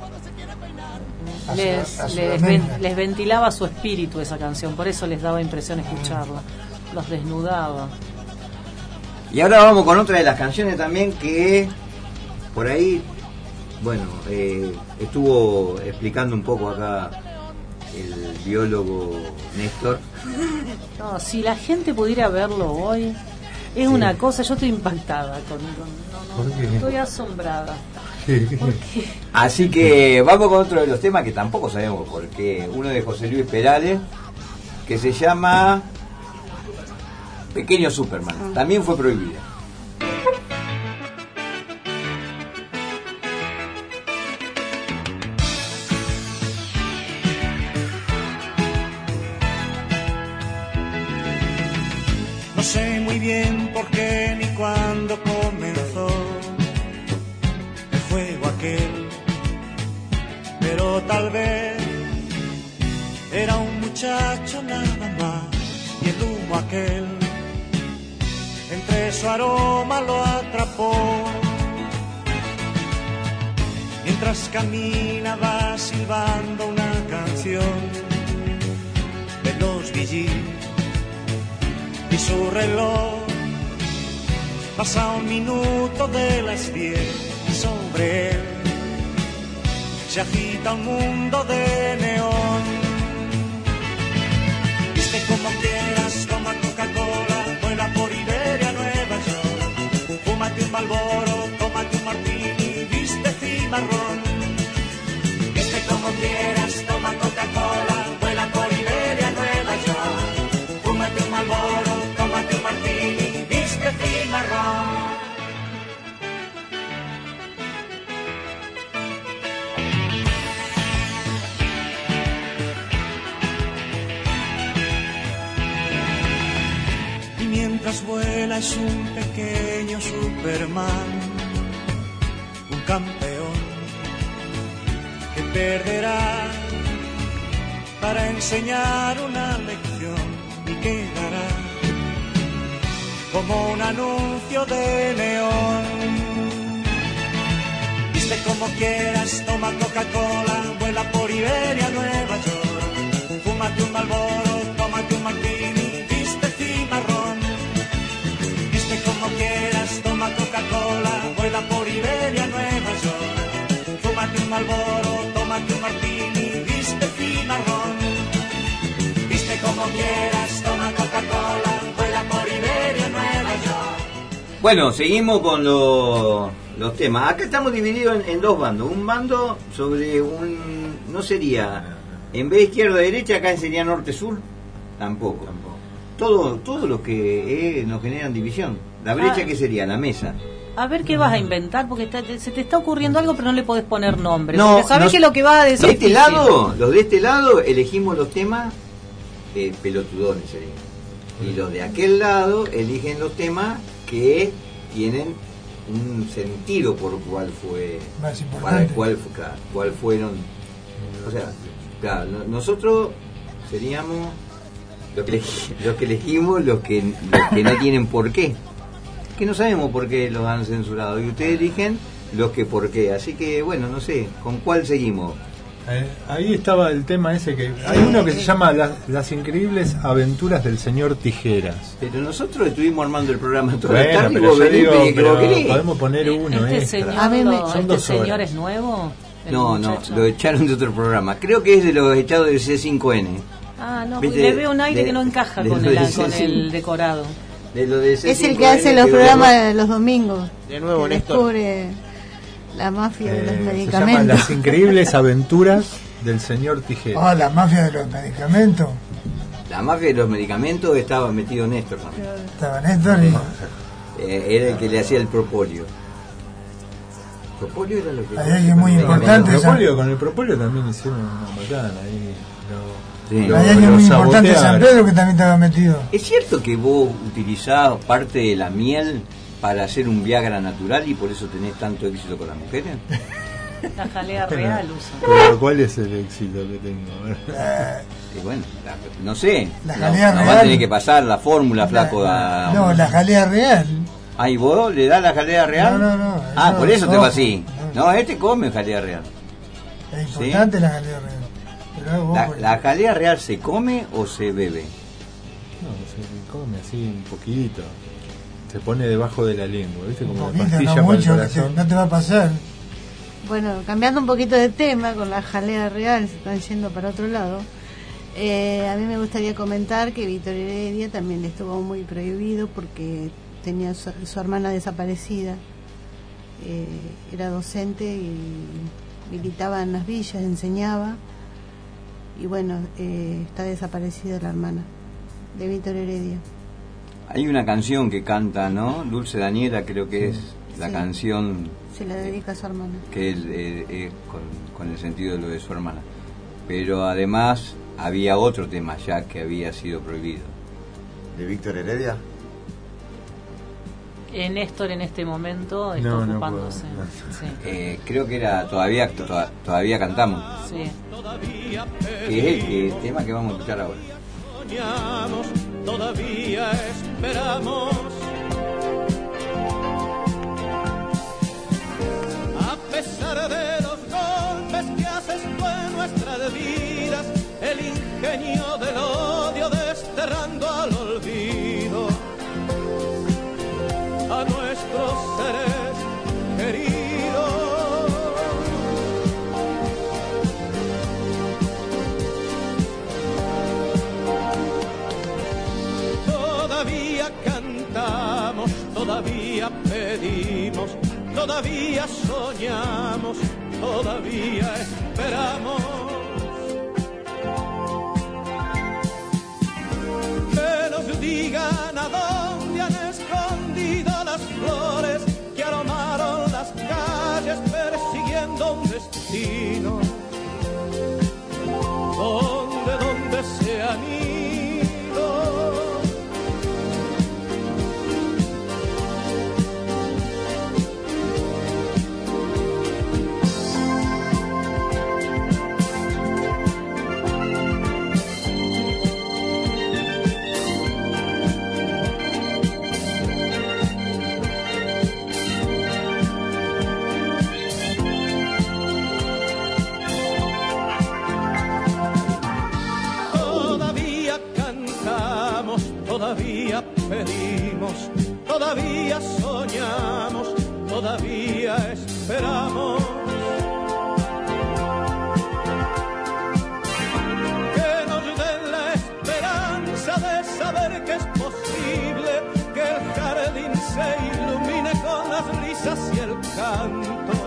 C: A su-
H: Les,
C: a
H: les,
C: Sudamérica.
H: ven- les ventilaba su espíritu esa canción, por eso les daba impresión escucharla. Los desnudaba.
B: Y ahora vamos con otra de las canciones también que por ahí, bueno, eh, estuvo explicando un poco acá el biólogo Néstor.
H: No, si la gente pudiera verlo hoy, es una cosa, yo estoy impactada con, con- no, no,
E: ¿Por qué?
H: estoy asombrada.
B: Así que vamos con otro de los temas que tampoco sabemos por qué. Uno de José Luis Perales, que se llama Pequeño Superman. También fue prohibida.
J: No sé muy bien por qué ni cuándo comenzó el juego aquel, pero tal vez era un muchacho nada más y el humo aquel entre su aroma lo atrapó. Mientras caminaba silbando una canción de los Bee Gees y su reloj pasa un minuto de las diez y sobre él se agita un mundo de neón. Viste como quieras, toma Coca-Cola, vuela por Iberia, Nueva York, fúmate un Marlboro, tómate un martini, viste cimarrón. Viste como quieras, toma Coca-Cola, vuela por Iberia, Nueva York, fúmate un Marlboro, tómate un martini, viste cimarrón. Y mientras vuela es un pequeño Superman, un campeón que perderá para enseñar una lección y quedará como un anuncio de neón. Viste como quieras, toma Coca-Cola, vuela por Iberia, Nueva York, fúmate un Marlboro, tómate un martini, viste cimarrón. Viste como quieras, toma Coca-Cola, vuela por Iberia, Nueva York, fúmate un Marlboro, tómate un martini, viste cimarrón. Viste como quieras, toma Coca-Cola, vuela por Iberia, Nueva York.
B: Bueno, seguimos con lo- los temas. Acá estamos divididos en, en dos bandos. Un bando sobre un... no sería... en vez de izquierda-derecha, acá sería norte-sur. Tampoco. Todo, todo lo que eh, nos generan división. La brecha,
H: Ah.
B: ¿qué sería? La mesa.
H: A ver qué vas a inventar, porque está- se te está ocurriendo algo, pero no le podés poner nombre.
B: No,
H: porque sabés
B: nos-
H: que lo que vas a decir.
B: De este
H: sí.
B: lado, los de este lado elegimos los temas eh, pelotudones serían. Y los de aquel lado eligen los temas que tienen un sentido por cuál fue,
C: Más
B: para el
C: importante.
B: cuál, fu- claro, cuál fueron. O sea, claro, no- nosotros seríamos los que, elegi- los que elegimos los que, los que no tienen por qué. Que no sabemos por qué los han censurado. Y ustedes eligen los que por qué. Así que, bueno, no sé, ¿con cuál seguimos?
E: Eh, ahí estaba el tema ese que hay uno que se llama Las, las increíbles aventuras del señor Tijeras.
B: Pero nosotros estuvimos armando el programa toda la
E: Bueno,
B: tarde y
E: pero
B: vos
E: yo
B: venís
E: digo,
B: y pedís que vos
E: pero
B: querés.
E: podemos poner uno
H: Este
E: extra.
H: señor,
D: A ver, me-
H: lo-
E: son
H: este
E: dos
H: señor
E: horas.
H: es nuevo. el
B: No,
H: muchacho.
B: no, lo echaron de otro programa. Creo que es de los echados de C cinco N.
H: Ah, no,
B: ¿Viste?
H: le veo un aire
B: De-
H: que no encaja
B: de
H: con
B: lo
H: el,
B: de
H: con
B: C cinco.
H: el decorado.
B: De lo de C
D: Es el
B: cinco
D: que hace
B: N
D: los
B: que
D: programas
B: hubo-
D: de los domingos.
K: De nuevo,
D: que
K: Néstor.
D: descubre la mafia de los
E: Eh, se llama
D: medicamentos.
E: Las increíbles aventuras del señor Tijera.
C: Ah, la mafia de los medicamentos.
B: La mafia de los medicamentos estaba metido Néstor también.
C: Estaba Néstor y
B: Eh, era el que le hacía el propóleo. ¿Propóleo era lo que...?
C: hay alguien muy
E: Con el
C: importante. esa-
E: propóleo, con el propóleo también hicieron una macana ahí. Lo,
B: Sí.
E: lo-
C: Hay alguien
E: lo
C: muy importante de San
E: sabotearon.
C: Pedro que también estaba metido.
B: ¿Es cierto que vos utilizás parte de la miel para hacer un Viagra natural y por eso tenés tanto éxito con las mujeres?
H: La jalea real usa.
E: Pero ¿cuál es el éxito que tengo? A ver.
B: Y bueno, la- no sé.
C: La
B: No,
C: jalea
B: nos va a
C: real.
B: tener que pasar la fórmula, flaco. a-
C: No, la jalea real.
B: Ah, ¿y vos le das la jalea real?
C: No, no, no,
B: Ah,
C: eso-
B: por eso te
C: ojo,
B: va así.
C: no.
B: No, este come jalea real.
C: Es importante la jalea real. Pero vos,
B: La,
C: pues,
B: ¿La jalea real se come o se bebe?
E: No, se come así un poquito. Se pone debajo de la lengua, ¿viste?
C: un
E: Como una
C: poquito,
E: pastilla
C: no
E: para el
C: mucho, que te-
E: corazón.
C: no te va a pasar.
D: Bueno, cambiando un poquito de tema con la jalea real, se están yendo para otro lado. Eh, a mí me gustaría comentar que Víctor Heredia también le estuvo muy prohibido porque tenía su, su hermana desaparecida. Eh, era docente y militaba en las villas, enseñaba. Y bueno, eh, está desaparecida la hermana de Víctor Heredia.
B: Hay una canción que canta, ¿no? Dulce Daniela, creo que es la
D: Sí.
B: canción
D: Se la dedica a su hermana.
B: que él eh, eh, con, con el sentido de lo de su hermana. Pero además había otro tema ya que había sido prohibido.
I: ¿De Víctor Heredia?
H: Eh, Néstor en este momento está
E: No, no
H: ocupándose.
E: puedo.
H: Sí,
B: Eh, creo que era todavía to- todavía cantamos,
H: sí.
B: que es el, que- el tema que vamos a escuchar ahora.
F: Soñamos, todavía esperamos. A pesar de los golpes que haces tú en nuestras vidas, el ingenio del odio desterrando al olvido a nuestros seres queridos. Todavía cantamos, todavía pedimos, todavía soñamos, todavía esperamos. Que nos digan a dónde han escondido las flores que aromaron las calles persiguiendo un destino. ¿Dónde, dónde se han ido? Todavía cantamos, todavía pedimos, todavía soñamos, todavía esperamos. Que nos den la esperanza de saber que es posible que el jardín se ilumine con las risas y el canto.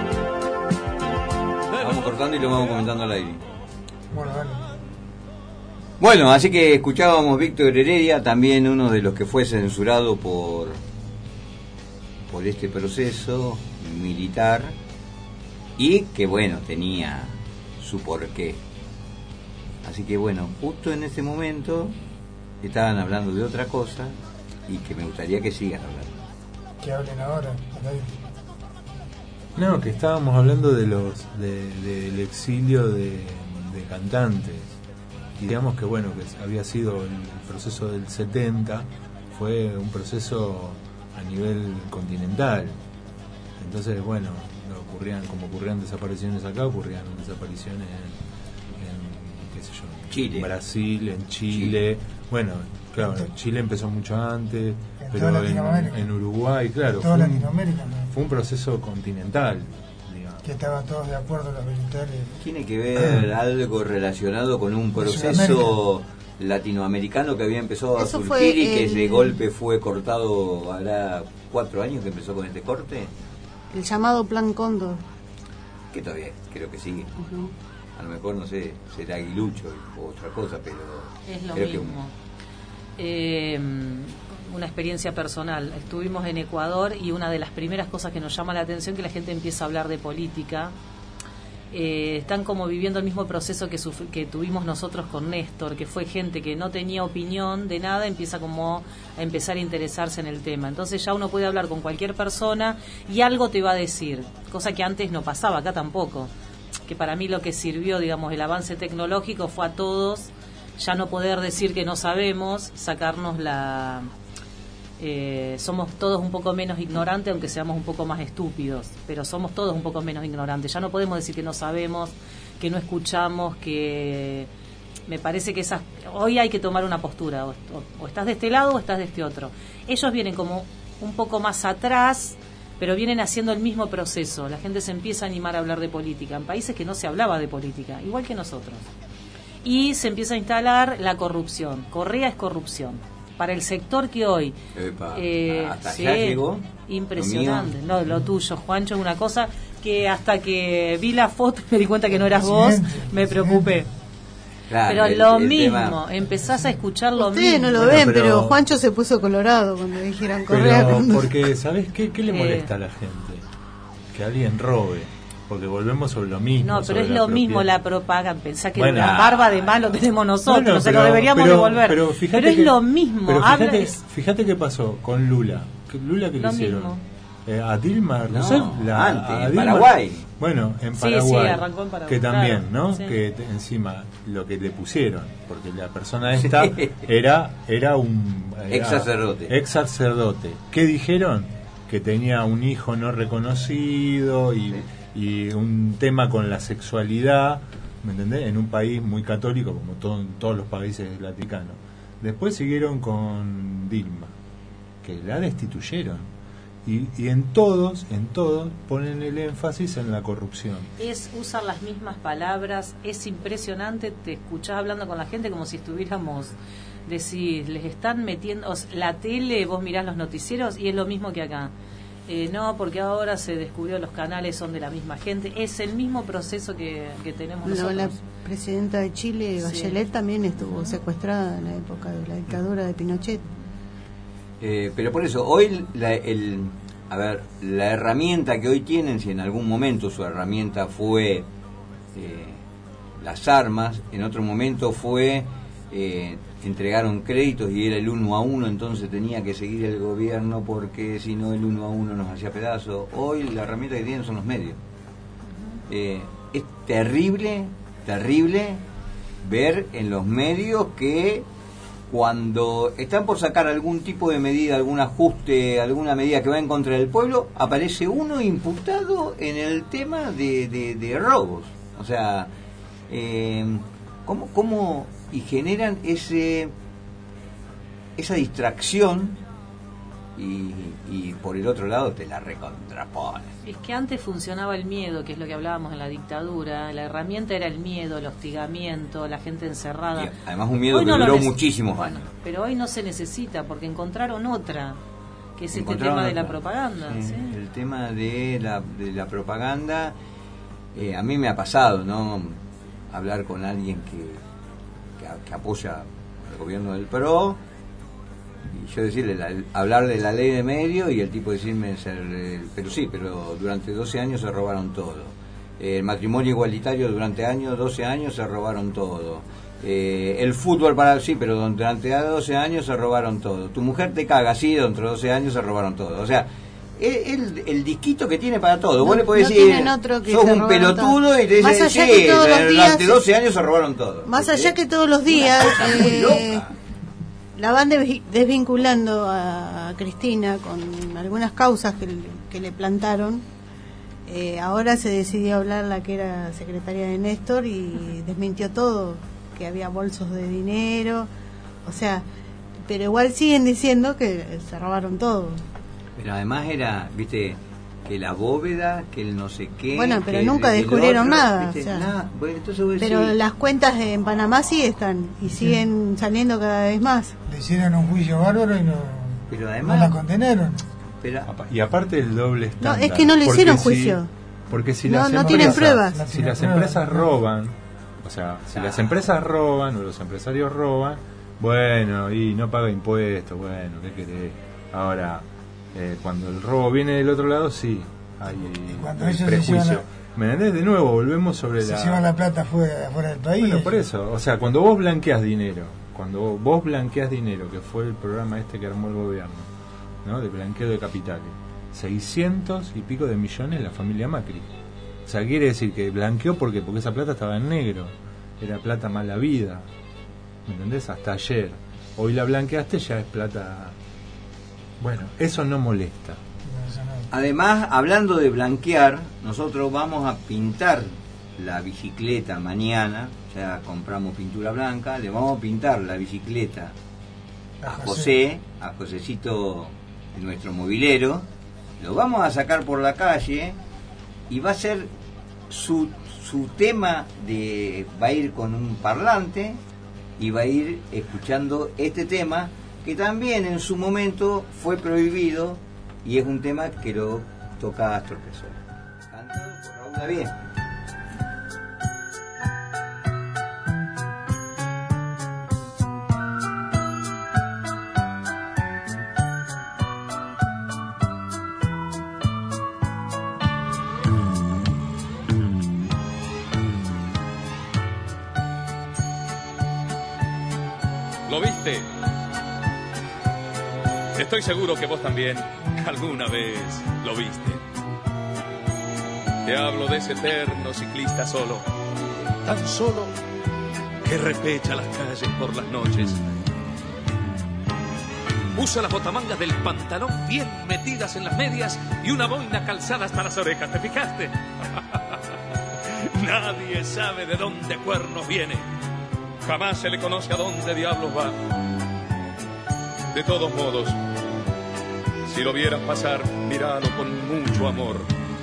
B: Vamos cortando y lo vamos comentando al aire.
C: Bueno, bueno.
B: Bueno, así que escuchábamos Víctor Heredia, también uno de los que fue censurado por por este proceso militar y que bueno, tenía su porqué. Así que bueno, justo en ese momento estaban hablando de otra cosa y que me gustaría que sigan hablando.
C: Que hablen ahora. al aire.
E: No, que estábamos hablando de los de, del exilio de, de cantantes. Y digamos que bueno, que había sido el proceso del setenta, fue un proceso a nivel continental. Entonces, bueno, no ocurrían, como ocurrían desapariciones acá, ocurrían desapariciones en, en, qué sé yo, en
B: Chile.
E: Brasil, en Chile. Bueno, claro, Chile empezó mucho antes,
C: En
E: pero
C: toda
E: en,
C: Latinoamérica.
E: en Uruguay, claro,
C: Toda
E: fue un,
C: Latinoamérica, ¿no?
E: fue un proceso continental, digamos.
C: que estaban todos de acuerdo los militares.
B: Tiene que ver algo relacionado con un proceso latinoamericano que había empezado a
D: Eso
B: surgir
D: fue
B: y que
D: el-
B: de golpe fue cortado, hará cuatro años que empezó con este corte,
D: El llamado Plan Cóndor.
B: que todavía creo que sigue.
D: Ujú.
B: A lo mejor, no sé, será aguilucho o otra cosa, pero
H: Es lo
B: creo que
H: mismo. Eh, una experiencia personal. Estuvimos en Ecuador y una de las primeras cosas que nos llama la atención es que la gente empieza a hablar de política. Eh, están como viviendo el mismo proceso que, sufri- que tuvimos nosotros con Néstor, que fue gente que no tenía opinión de nada, empieza como a empezar a interesarse en el tema. Entonces ya uno puede hablar con cualquier persona y algo te va a decir, cosa que antes no pasaba, acá tampoco. Que para mí lo que sirvió, digamos, el avance tecnológico fue a todos ya no poder decir que no sabemos, sacarnos la... Eh, somos todos un poco menos ignorantes, aunque seamos un poco más estúpidos, pero somos todos un poco menos ignorantes. Ya no podemos decir que no sabemos, que no escuchamos, que... Me parece que esas... hoy hay que tomar una postura, o, o- o estás de este lado o estás de este otro. Ellos vienen como un poco más atrás, pero vienen haciendo el mismo proceso. La gente se empieza a animar a hablar de política, en países que no se hablaba de política, igual que nosotros. Y se empieza a instalar la corrupción. Correa es corrupción. Para el sector que hoy...
B: Epa,
H: eh,
B: hasta
H: sí,
B: allá llegó.
H: impresionante.
B: Lo mío.
H: No, lo tuyo, Juancho, es una cosa que hasta que vi la foto me di cuenta que no eras vos, me preocupé.
B: Claro,
H: Pero
B: el-
H: lo
B: el
H: mismo,
B: tema-
H: empezás a escuchar lo
D: Ustedes
H: mismo.
D: no lo
E: Bueno,
D: ven,
E: pero-
D: pero... Juancho se puso colorado cuando dijeron Correa.
E: Pero,
D: cuando-
E: porque, ¿sabes qué, qué le
H: Eh.
E: molesta a la gente? Que alguien robe. Porque volvemos sobre lo mismo.
H: No, pero
E: sobre
H: es
E: la
H: lo mismo
E: propiedad.
H: la propaganda. Pensá que
E: Bueno,
H: la barba de más lo tenemos nosotros,
E: Bueno,
H: se
E: pero-
H: lo deberíamos
E: pero-
H: devolver.
E: Pero,
H: Pero,
E: fíjate
H: es
E: que-
H: lo mismo.
E: Pero
H: habla-
E: fíjate,
H: es-
E: fíjate qué pasó con Lula. ¿Qué- Lula que le
H: Lo
E: hicieron?
H: mismo.
E: Eh, a Dilma
B: No,
E: Rousseff, la-
B: antes,
E: a
B: en
E: Dilma-
B: Paraguay.
E: Bueno, en
H: Sí,
E: Paraguay.
H: sí, arrancó en Paraguay,
E: Que también,
H: claro,
E: ¿no?
H: sí.
E: Que te- encima lo que le pusieron, porque la persona esta era era un era
B: Ex sacerdote.
E: Ex sacerdote. ¿Qué dijeron? Que tenía un hijo no reconocido y, y un tema con la sexualidad, ¿me entendés? En un país muy católico como todo, en todos los países laticanos. Después siguieron con Dilma, que la destituyeron. Y, y en todos, en todos, ponen el énfasis en la corrupción.
H: es usar las mismas palabras, es impresionante, te escuchás hablando con la gente como si estuviéramos, decís, les están metiendo, o sea, la tele, vos mirás los noticieros y es lo mismo que acá. Eh, no, porque ahora se descubrió los canales son de la misma gente, es el mismo proceso que, que tenemos
D: No,
H: nosotros.
D: la presidenta de Chile,
H: Sí.
D: Bachelet, también estuvo secuestrada en la época de la dictadura de Pinochet.
B: Eh, pero por eso, hoy la, el, a ver, la herramienta que hoy tienen, si en algún momento su herramienta fue eh, las armas, en otro momento fue eh, entregaron créditos y era el uno a uno, entonces tenía que seguir el gobierno porque si no el uno a uno nos hacía pedazos. Hoy la herramienta que tienen son los medios. Eh, es terrible, terrible ver en los medios que cuando están por sacar algún tipo de medida, algún ajuste, alguna medida que va en contra del pueblo, aparece uno imputado en el tema de, de, de robos. O sea, eh, ¿cómo, cómo y generan ese esa distracción y, y por el otro lado te la recontraponen?
H: Es que antes funcionaba el miedo, que es lo que hablábamos en la dictadura. La herramienta era el miedo, el hostigamiento, la gente encerrada.
B: Y además un miedo
H: Hoy
B: que
H: no lo
B: duró
H: neces-
B: muchísimos años.
H: Pero hoy no se necesita porque encontraron otra, que es este
B: Encontraron
H: tema de la
B: otra.
H: propaganda.
B: Sí,
H: ¿sí?
B: El tema de la, de la propaganda, eh, a mí me ha pasado, ¿no? Hablar con alguien que, que, a- que apoya al gobierno del P R O y yo decirle, la- hablar de la ley de medios y el tipo decirme, ser, eh, pero sí, pero durante doce años se robaron todo. Eh, el matrimonio igualitario durante años, doce años se robaron todo. Eh, el fútbol para sí, pero durante doce años se robaron todo. Tu mujer te caga, sí, dentro de doce años se robaron todo. O sea, es el, el disquito que tiene para todo.
D: No-
B: Vos le podés
D: no
B: decir,
D: tienen otro que
B: sos
D: se
B: un
D: robaron
B: pelotudo
D: todo.
B: y te
D: Más
B: dicen,
D: allá
B: sí,
D: que todos los
B: durante
D: días-
B: doce años se robaron todo.
D: Más
B: ¿Viste?
D: allá que todos los días
B: Una cosa muy
D: eh,
B: loca.
D: la van desvi- desvinculando a Cristina con algunas causas que, le- que le plantaron. Eh, ahora se decidió hablar la que era secretaria de Néstor y desmintió todo, que había bolsos de dinero, o sea, pero igual siguen diciendo que se robaron todo.
B: Pero además era, viste, que la bóveda, que el no sé qué.
D: Bueno, pero
B: que
D: nunca
B: el- el
D: descubrieron
B: otro,
D: nada.
B: ¿viste?
D: O sea,
B: Nada. Bueno, entonces vos
D: pero
B: decís,
D: las cuentas de, en Panamá sí están y siguen saliendo cada vez más.
C: Le hicieron un juicio bárbaro y no,
B: pero
C: no
B: además,
C: la condenaron.
B: pero,
E: Apa- Y aparte el doble
D: No,
E: estándar.
D: es que no le
E: Porque
D: hicieron
E: si-
D: juicio.
E: Porque si
D: No,
E: las
D: no
E: empresas,
D: tienen pruebas.
C: No
E: Si
C: tienen
E: las
C: pruebas,
E: empresas
C: no.
E: roban, o sea, si las empresas roban o los empresarios roban, bueno, y no paga impuestos, bueno, ¿qué querés? Ahora, eh, cuando el robo viene del otro lado, sí, hay
C: cuando
E: hay
C: ellos se
E: prejuicio.
C: llevan
E: ¿Me entendés? De nuevo, volvemos sobre
C: Se
E: la...
C: llevan la plata fuera, fuera del país.
E: Bueno, por eso, o sea, cuando vos blanqueás dinero, cuando vos, vos blanqueás dinero, que fue el programa este que armó el gobierno, ¿no? De blanqueo de capitales, seiscientos y pico de millones la familia Macri. O sea, quiere decir que blanqueó porque porque esa plata estaba en negro, era plata mala vida, ¿me entendés? Hasta ayer. Hoy la blanqueaste, ya es plata... Bueno, eso no molesta.
C: No, eso no.
B: además, hablando de blanquear, nosotros vamos a pintar la bicicleta mañana, ya compramos pintura blanca, le vamos a pintar la bicicleta a José, a Josecito, nuestro movilero, lo vamos a sacar por la calle y va a ser su, su tema de, va a ir con un parlante y va a ir escuchando este tema que también en su momento fue prohibido y es un tema que lo toca Astor Piazzolla, cantado por Raúl Lavie.
K: ¿Lo viste? Estoy seguro que vos también alguna vez lo viste. Te hablo de ese eterno ciclista solo, tan solo que repecha las calles por las noches. Usa las botamangas del pantalón bien metidas en las medias y una boina calzada hasta las orejas, ¿te fijaste? Nadie sabe de dónde cuernos viene. Jamás se le conoce a dónde diablos va. De todos modos, si lo vieras pasar, míralo con mucho amor.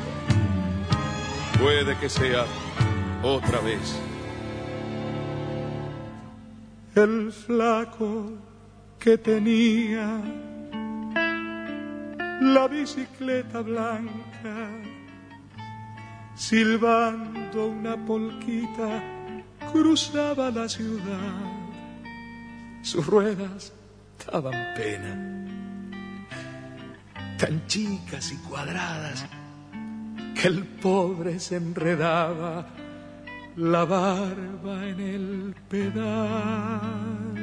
K: Puede que sea otra vez.
L: El flaco que tenía la bicicleta blanca, silbando una polquita, cruzaba la ciudad. Sus ruedas daban pena, tan chicas y cuadradas que el pobre se enredaba la barba en el pedal.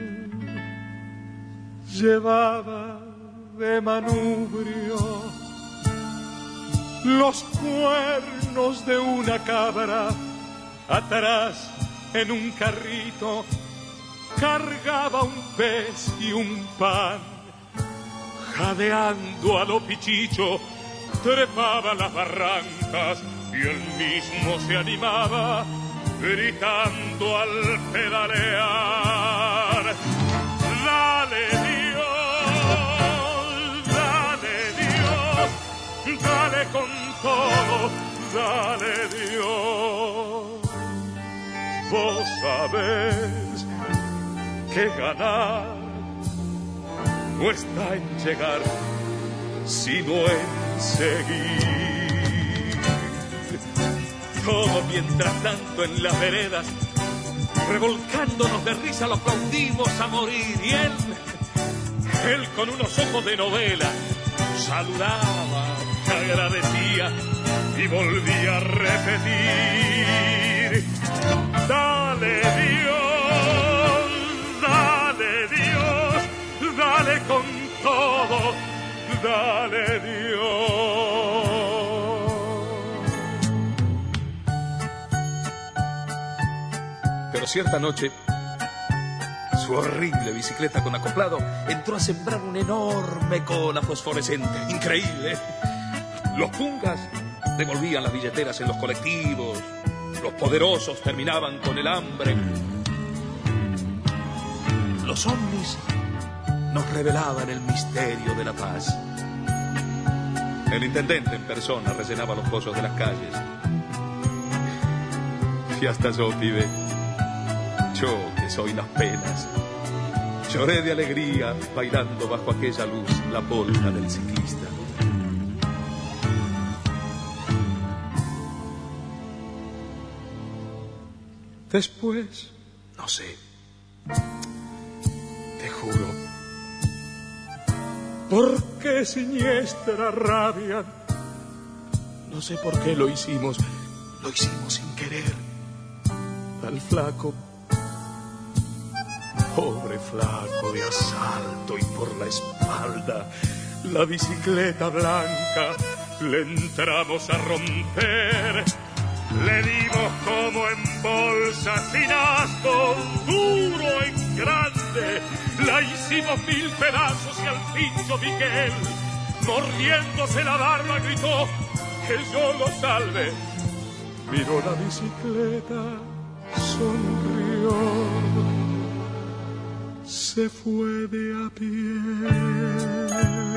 L: Llevaba de manubrio los cuernos de una cabra. Atrás, en un carrito, cargaba un pez y un pan. Jadeando a lo pichicho, trepaba las barrancas y él mismo se animaba, gritando al pedalear. Dale Dios, dale Dios, dale con todo, dale Dios. Vos sabés que ganar no está en llegar, sino en seguir. Todo mientras tanto en las veredas, revolcándonos de risa, lo aplaudimos a morir. Y él, él con unos ojos de novela, saludaba, agradecía y volvía a repetir. Dale Dios, dale Dios, dale con todo, dale Dios.
K: Pero cierta noche, su horrible bicicleta con acoplado entró a sembrar una enorme cola fosforescente. Increíble. Los pungas devolvían las billeteras en los colectivos. Los poderosos terminaban con el hambre. Los ovnis nos revelaban el misterio de la paz. El intendente en persona rellenaba los pozos de las calles. Y hasta yo, pibe, yo que soy las penas, lloré de alegría bailando bajo aquella luz la polka del ciclista. Después, no sé, te juro, ¿por qué siniestra rabia? No sé por qué lo hicimos, lo hicimos sin querer. Al flaco, pobre flaco de asalto, y por la espalda la bicicleta blanca le entramos a romper. Le dimos como en bolsa sin asco, duro en grande, la hicimos mil pedazos y al pincho Miguel, mordiéndose la barba, gritó que yo lo salve. Miró la bicicleta, sonrió, se fue de a pie.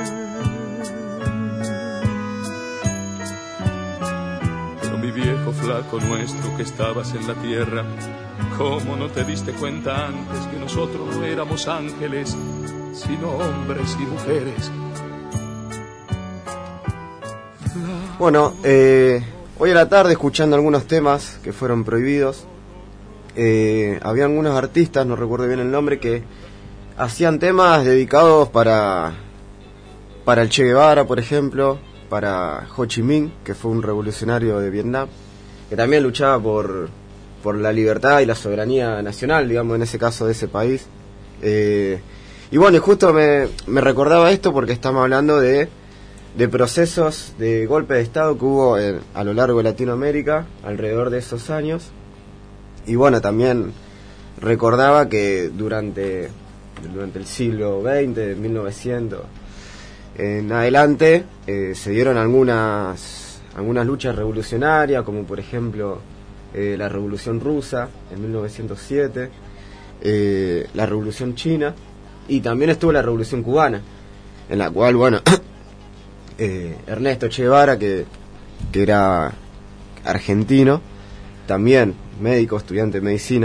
K: Pero mi viejo flaco nuestro que estabas en la tierra, ¿cómo no te diste cuenta antes que nosotros no éramos ángeles, sino hombres y mujeres?
I: Bueno, eh, hoy a la tarde, escuchando algunos temas que fueron prohibidos, eh, había algunos artistas, no recuerdo bien el nombre, que hacían temas dedicados para para el Che Guevara, por ejemplo, para Ho Chi Minh, que fue un revolucionario de Vietnam, que también luchaba por por la libertad y la soberanía nacional, digamos, en ese caso de ese país. Eh, y bueno, y justo me, me recordaba esto porque estamos hablando de de procesos de golpe de Estado que hubo en, a lo largo de Latinoamérica alrededor de esos años. Y bueno, también recordaba que durante durante el siglo veinte, mil novecientos en adelante, eh, se dieron algunas algunas luchas revolucionarias, como por ejemplo eh, la Revolución Rusa en mil novecientos siete, eh, la Revolución China, y también estuvo la Revolución Cubana, en la cual, bueno, eh, Ernesto Che Guevara, que, que era argentino, también médico, estudiante de medicina,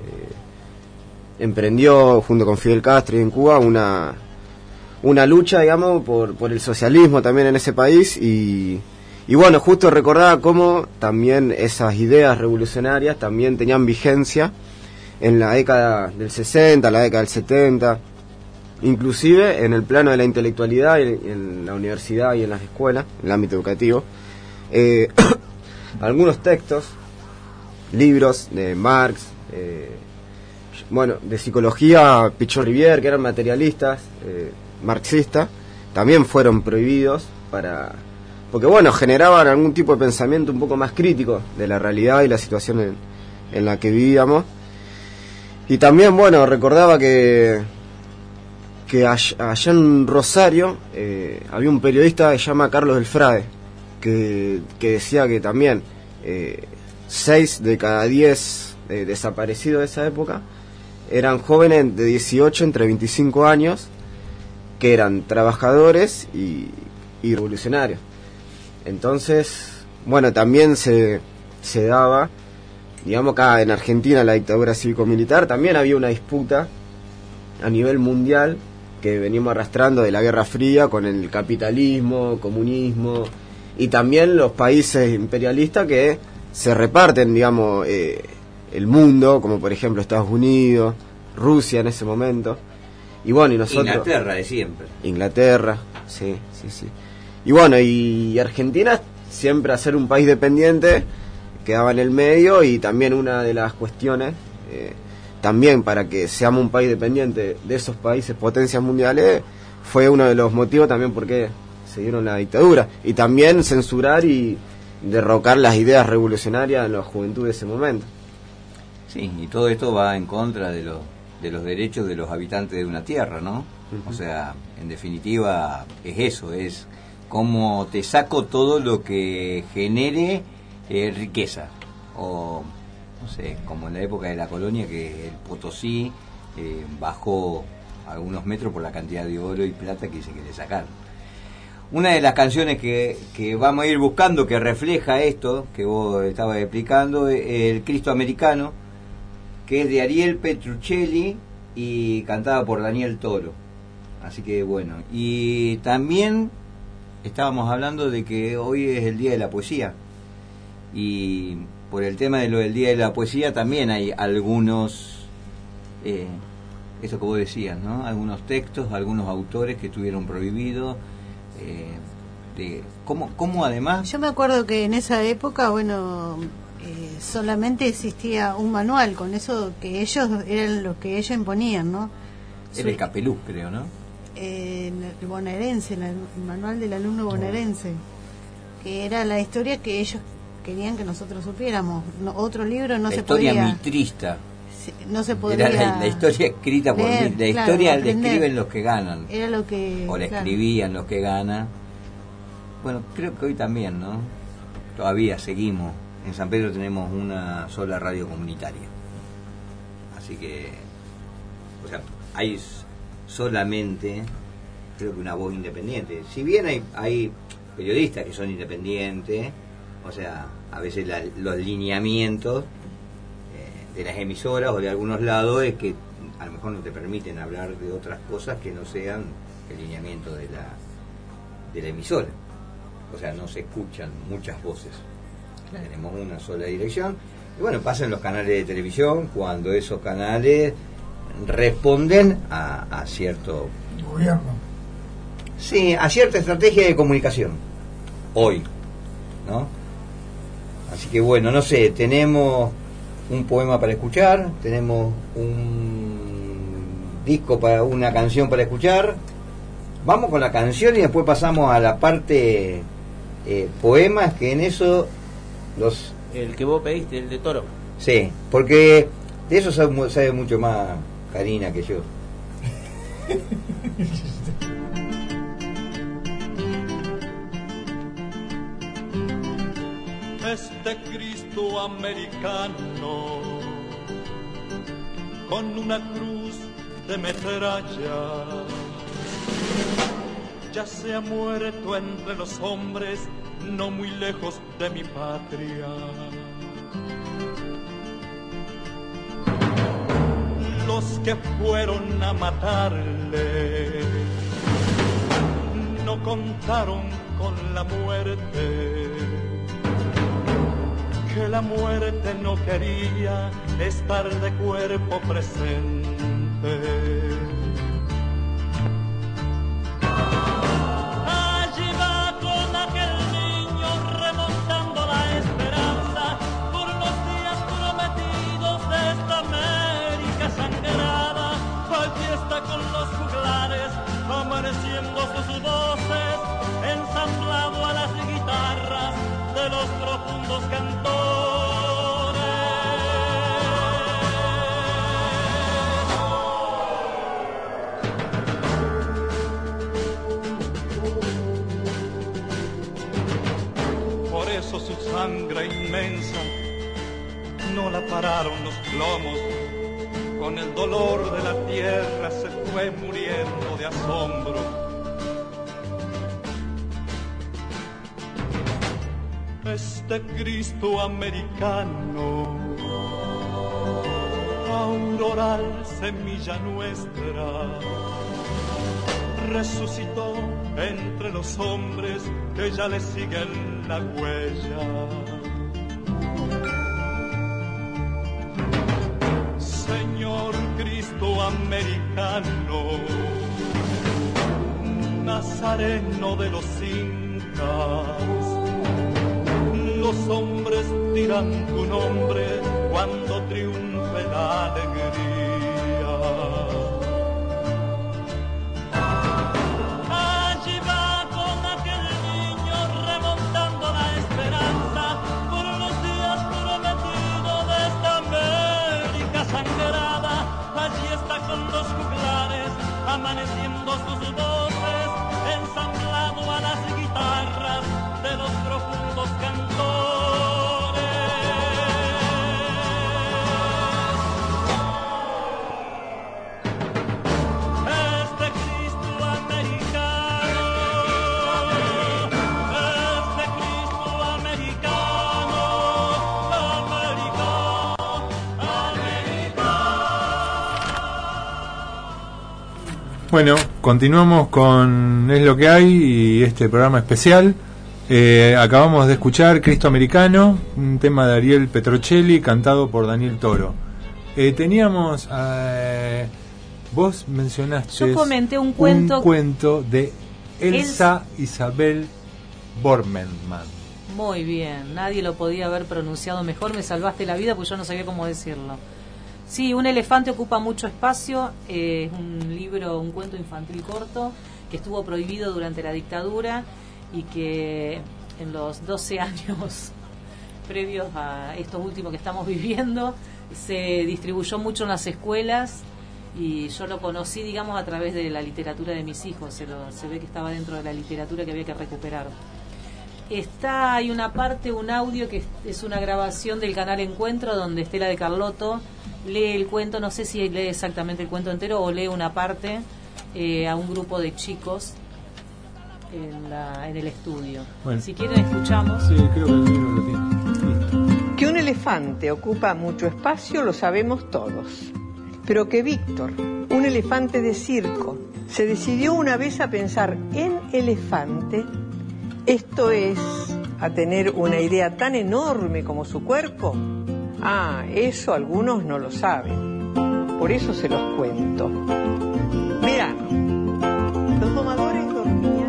I: eh, emprendió junto con Fidel Castro y en Cuba una una lucha, digamos, por, por el socialismo también en ese país. Y, y bueno, justo recordaba cómo también esas ideas revolucionarias también tenían vigencia en la década del sesenta, la década del setenta, inclusive en el plano de la intelectualidad, en, en la universidad y en las escuelas, en el ámbito educativo. Eh, algunos textos, libros de Marx, eh, bueno, de psicología, Pichot Rivière, que eran materialistas, eh, marxistas, también fueron prohibidos para, porque bueno, generaban algún tipo de pensamiento un poco más crítico de la realidad y la situación en, en la que vivíamos. Y también, bueno, recordaba que que allá, allá en Rosario eh, había un periodista que se llama Carlos del Frade, que, que decía que también eh, seis de cada diez eh, desaparecidos de esa época eran jóvenes de dieciocho entre veinticinco años, que eran trabajadores y, y revolucionarios. Entonces, bueno, también se, se daba, digamos, acá en Argentina, la dictadura cívico-militar, también había una disputa a nivel mundial que venimos arrastrando de la Guerra Fría con el capitalismo, comunismo, y también los países imperialistas que se reparten, digamos, eh, el mundo, como por ejemplo Estados Unidos, Rusia en ese momento. Y bueno, y nosotros...
B: Inglaterra de siempre.
I: Inglaterra, sí, sí, sí. Y bueno, y Argentina siempre a ser un país dependiente quedaba en el medio, y también una de las cuestiones, eh, también para que seamos un país dependiente de esos países potencias mundiales, fue uno de los motivos también por qué se dieron la dictadura. Y también censurar y derrocar las ideas revolucionarias en la juventud de ese momento.
B: Sí, y todo esto va en contra de los de los derechos de los habitantes de una tierra, ¿no? Uh-huh. O sea, en definitiva es eso, es cómo te saco todo lo que genere eh, riqueza, o no sé, como en la época de la colonia, que el Potosí eh, bajó algunos metros por la cantidad de oro y plata que se quiere sacar. una de las canciones que, que vamos a ir buscando que refleja esto que vos estabas explicando es el Cristo Americano, que es de Ariel Petruccelli y cantada por Daniel Toro. Así que bueno, y también estábamos hablando de que hoy es el Día de la Poesía, y por el tema de lo del Día de la Poesía también hay algunos, eh, eso que vos decías, ¿no? Algunos textos, algunos autores que estuvieron prohibidos. Eh, de, ¿cómo, ¿Cómo además?
D: Yo me acuerdo que en esa época, bueno, eh, solamente existía un manual, con eso que ellos, eran lo que ellos imponían, ¿no?
B: Era el Capeluz, creo, ¿no?
D: Eh, el bonaerense, el manual del alumno bonaerense, que era la historia que ellos querían que nosotros supiéramos. No, otro libro no
B: la
D: se
B: historia
D: podía...
B: mitrista.
D: No se podía...
B: Era la, la historia escrita por
D: leer,
B: mí. La
D: claro,
B: historia la
D: aprender.
B: escriben los que ganan.
D: Era lo que...
B: O la
D: claro.
B: escribían los que ganan. Bueno, creo que hoy también, ¿no? Todavía seguimos. En San Pedro tenemos una sola radio comunitaria. Así que... O sea, hay solamente, creo que una voz independiente. Si bien hay, hay periodistas que son independientes, o sea, a veces la, los lineamientos eh, de las emisoras o de algunos lados es que a lo mejor no te permiten hablar de otras cosas que no sean el lineamiento de la, de la emisora. O sea, no se escuchan muchas voces. Claro. Tenemos una sola dirección. Y bueno, pasa en los canales de televisión, cuando esos canales responden a, a cierto
C: gobierno.
B: Sí, a cierta estrategia de comunicación. Hoy, ¿no? Así que bueno, no sé, tenemos un poema para escuchar, tenemos un disco para una canción para escuchar. Vamos con la canción y después pasamos a la parte eh, poemas, que en eso los...
A: El que vos pediste, el de Toro.
B: Sí, porque de eso sabe, sabe mucho más Karina que yo.
L: Este Cristo americano con una cruz de metralla ya se ha muerto entre los hombres, no muy lejos de mi patria. Los que fueron a matarle no contaron con la muerte, que la muerte no quería estar de cuerpo presente. Allí va con aquel niño remontando la esperanza por los días prometidos de esta América sangrada. Allí está con los juglares amaneciendo sus voces, ensamblado a las guitarras de los profundos cantores. Por eso su sangre inmensa no la pararon los plomos, con el dolor de la tierra se fue muriendo de asombro. Este Cristo americano, auroral semilla nuestra, resucitó entre los hombres que ya le siguen la huella. Señor Cristo americano, nazareno de los incas, los hombres dirán tu nombre cuando triunfe la alegría. Allí va con aquel niño remontando la esperanza por los días prometidos de esta América sangrada. Allí está con los juglares amaneciendo sus voces, ensamblado a las guitarras de los profundos cantores. Este Cristo americano
E: Bueno, continuamos con Es lo que hay y este programa especial. Eh, acabamos de escuchar Cristo Americano, un tema de Ariel Petrocelli cantado por Daniel Toro. Eh, teníamos, eh, vos mencionaste
H: Yo comenté un cuento,
E: un cuento de Elsa El... Isabel Bormenman.
H: Muy bien, nadie lo podía haber pronunciado mejor, me salvaste la vida porque yo no sabía cómo decirlo. Sí, Un elefante ocupa mucho espacio, eh, es un libro, un cuento infantil corto que estuvo prohibido durante la dictadura y que en los doce años previos a estos últimos que estamos viviendo se distribuyó mucho en las escuelas y yo lo conocí, digamos, a través de la literatura de mis hijos. Se, lo, se ve que estaba dentro de la literatura que había que recuperar. Está, hay una parte, un audio que es una grabación del canal Encuentro donde Estela de Carlotto lee el cuento, no sé si lee exactamente el cuento entero o lee una parte eh, a un grupo de chicos en, la, en el estudio. Bueno. Si quieren escuchamos.
E: Sí, creo que el libro lo tiene.
M: Que un elefante ocupa mucho espacio lo sabemos todos, pero que Víctor, un elefante de circo, se decidió una vez a pensar en elefante, esto es, a tener una idea tan enorme como su cuerpo. Ah, eso algunos no lo saben, por eso se los cuento. Verano, los domadores dormían.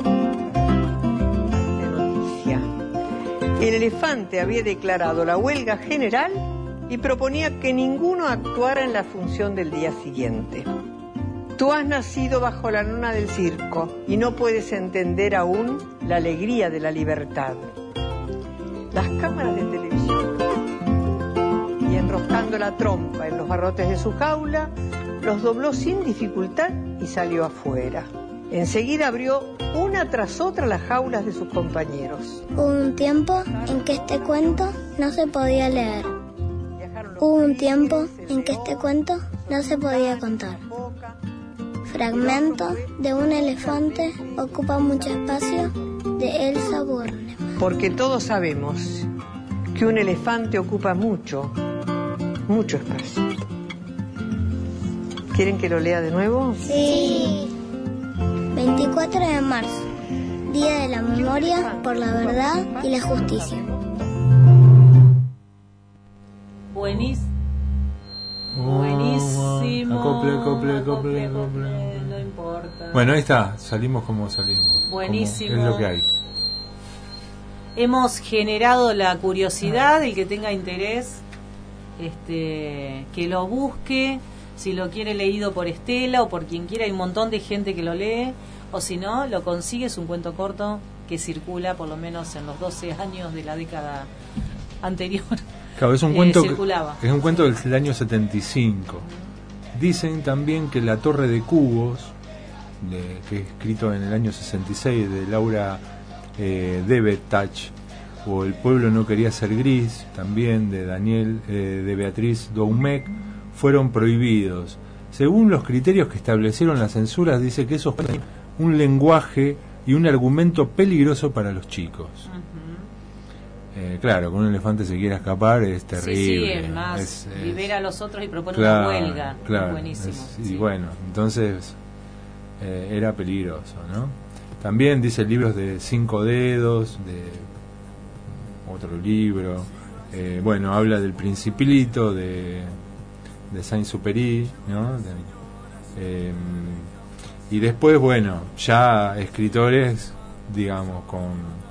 M: De noticia, el elefante había declarado la huelga general y proponía que ninguno actuara en la función del día siguiente. Tú has nacido bajo la luna del circo y no puedes entender aún la alegría de la libertad. Las cámaras de televisión, y enroscando la trompa en los barrotes de su jaula, los dobló sin dificultad y salió afuera. Enseguida abrió una tras otra las jaulas de sus compañeros.
N: Hubo un tiempo en que este cuento no se podía leer. Hubo un tiempo en que este cuento no se podía contar. Fragmento de un elefante ocupa mucho espacio, de Elsa Bornemann.
M: Porque todos sabemos que un elefante ocupa mucho, mucho espacio. ¿Quieren que lo lea de nuevo?
N: Sí. veinticuatro de marzo, Día de la Memoria por la Verdad y la Justicia.
H: Buenísimo. Buenísimo.
E: Acople, acople, acople, acople.
H: No importa.
E: Bueno, ahí está, salimos como salimos.
H: Buenísimo.
E: Como es lo que hay.
H: Hemos generado la curiosidad, el que tenga interés, este, que lo busque, si lo quiere leído por Estela o por quien quiera, hay un montón de gente que lo lee, o si no, lo consigue, es un cuento corto que circula por lo menos en los doce años de la década anterior.
E: Claro, es un
H: eh,
E: cuento
H: circulaba.
E: Que, es un cuento del año setenta y cinco. Dicen también que La Torre de Cubos, de, que es escrito en el año sesenta y seis de Laura eh, Devetach, o El pueblo no quería ser gris, también de Daniel eh, de Beatriz Doumec, fueron prohibidos. Según los criterios que establecieron las censuras, dice que esos tienen un lenguaje y un argumento peligroso para los chicos. Uh-huh. eh, claro, que un elefante se quiera escapar es terrible.
H: Sí, sí, es más, es, es, libera a los otros y propone claro, una huelga.
E: Claro,
H: es buenísimo.
E: Es, y
H: sí.
E: bueno, entonces eh, era peligroso, ¿no? También dice libros de Cinco Dedos, de otro libro. Eh, bueno, habla del Principito, de de Saint-Exupéry, ¿no? De, eh, y después, bueno, ya escritores, digamos, con,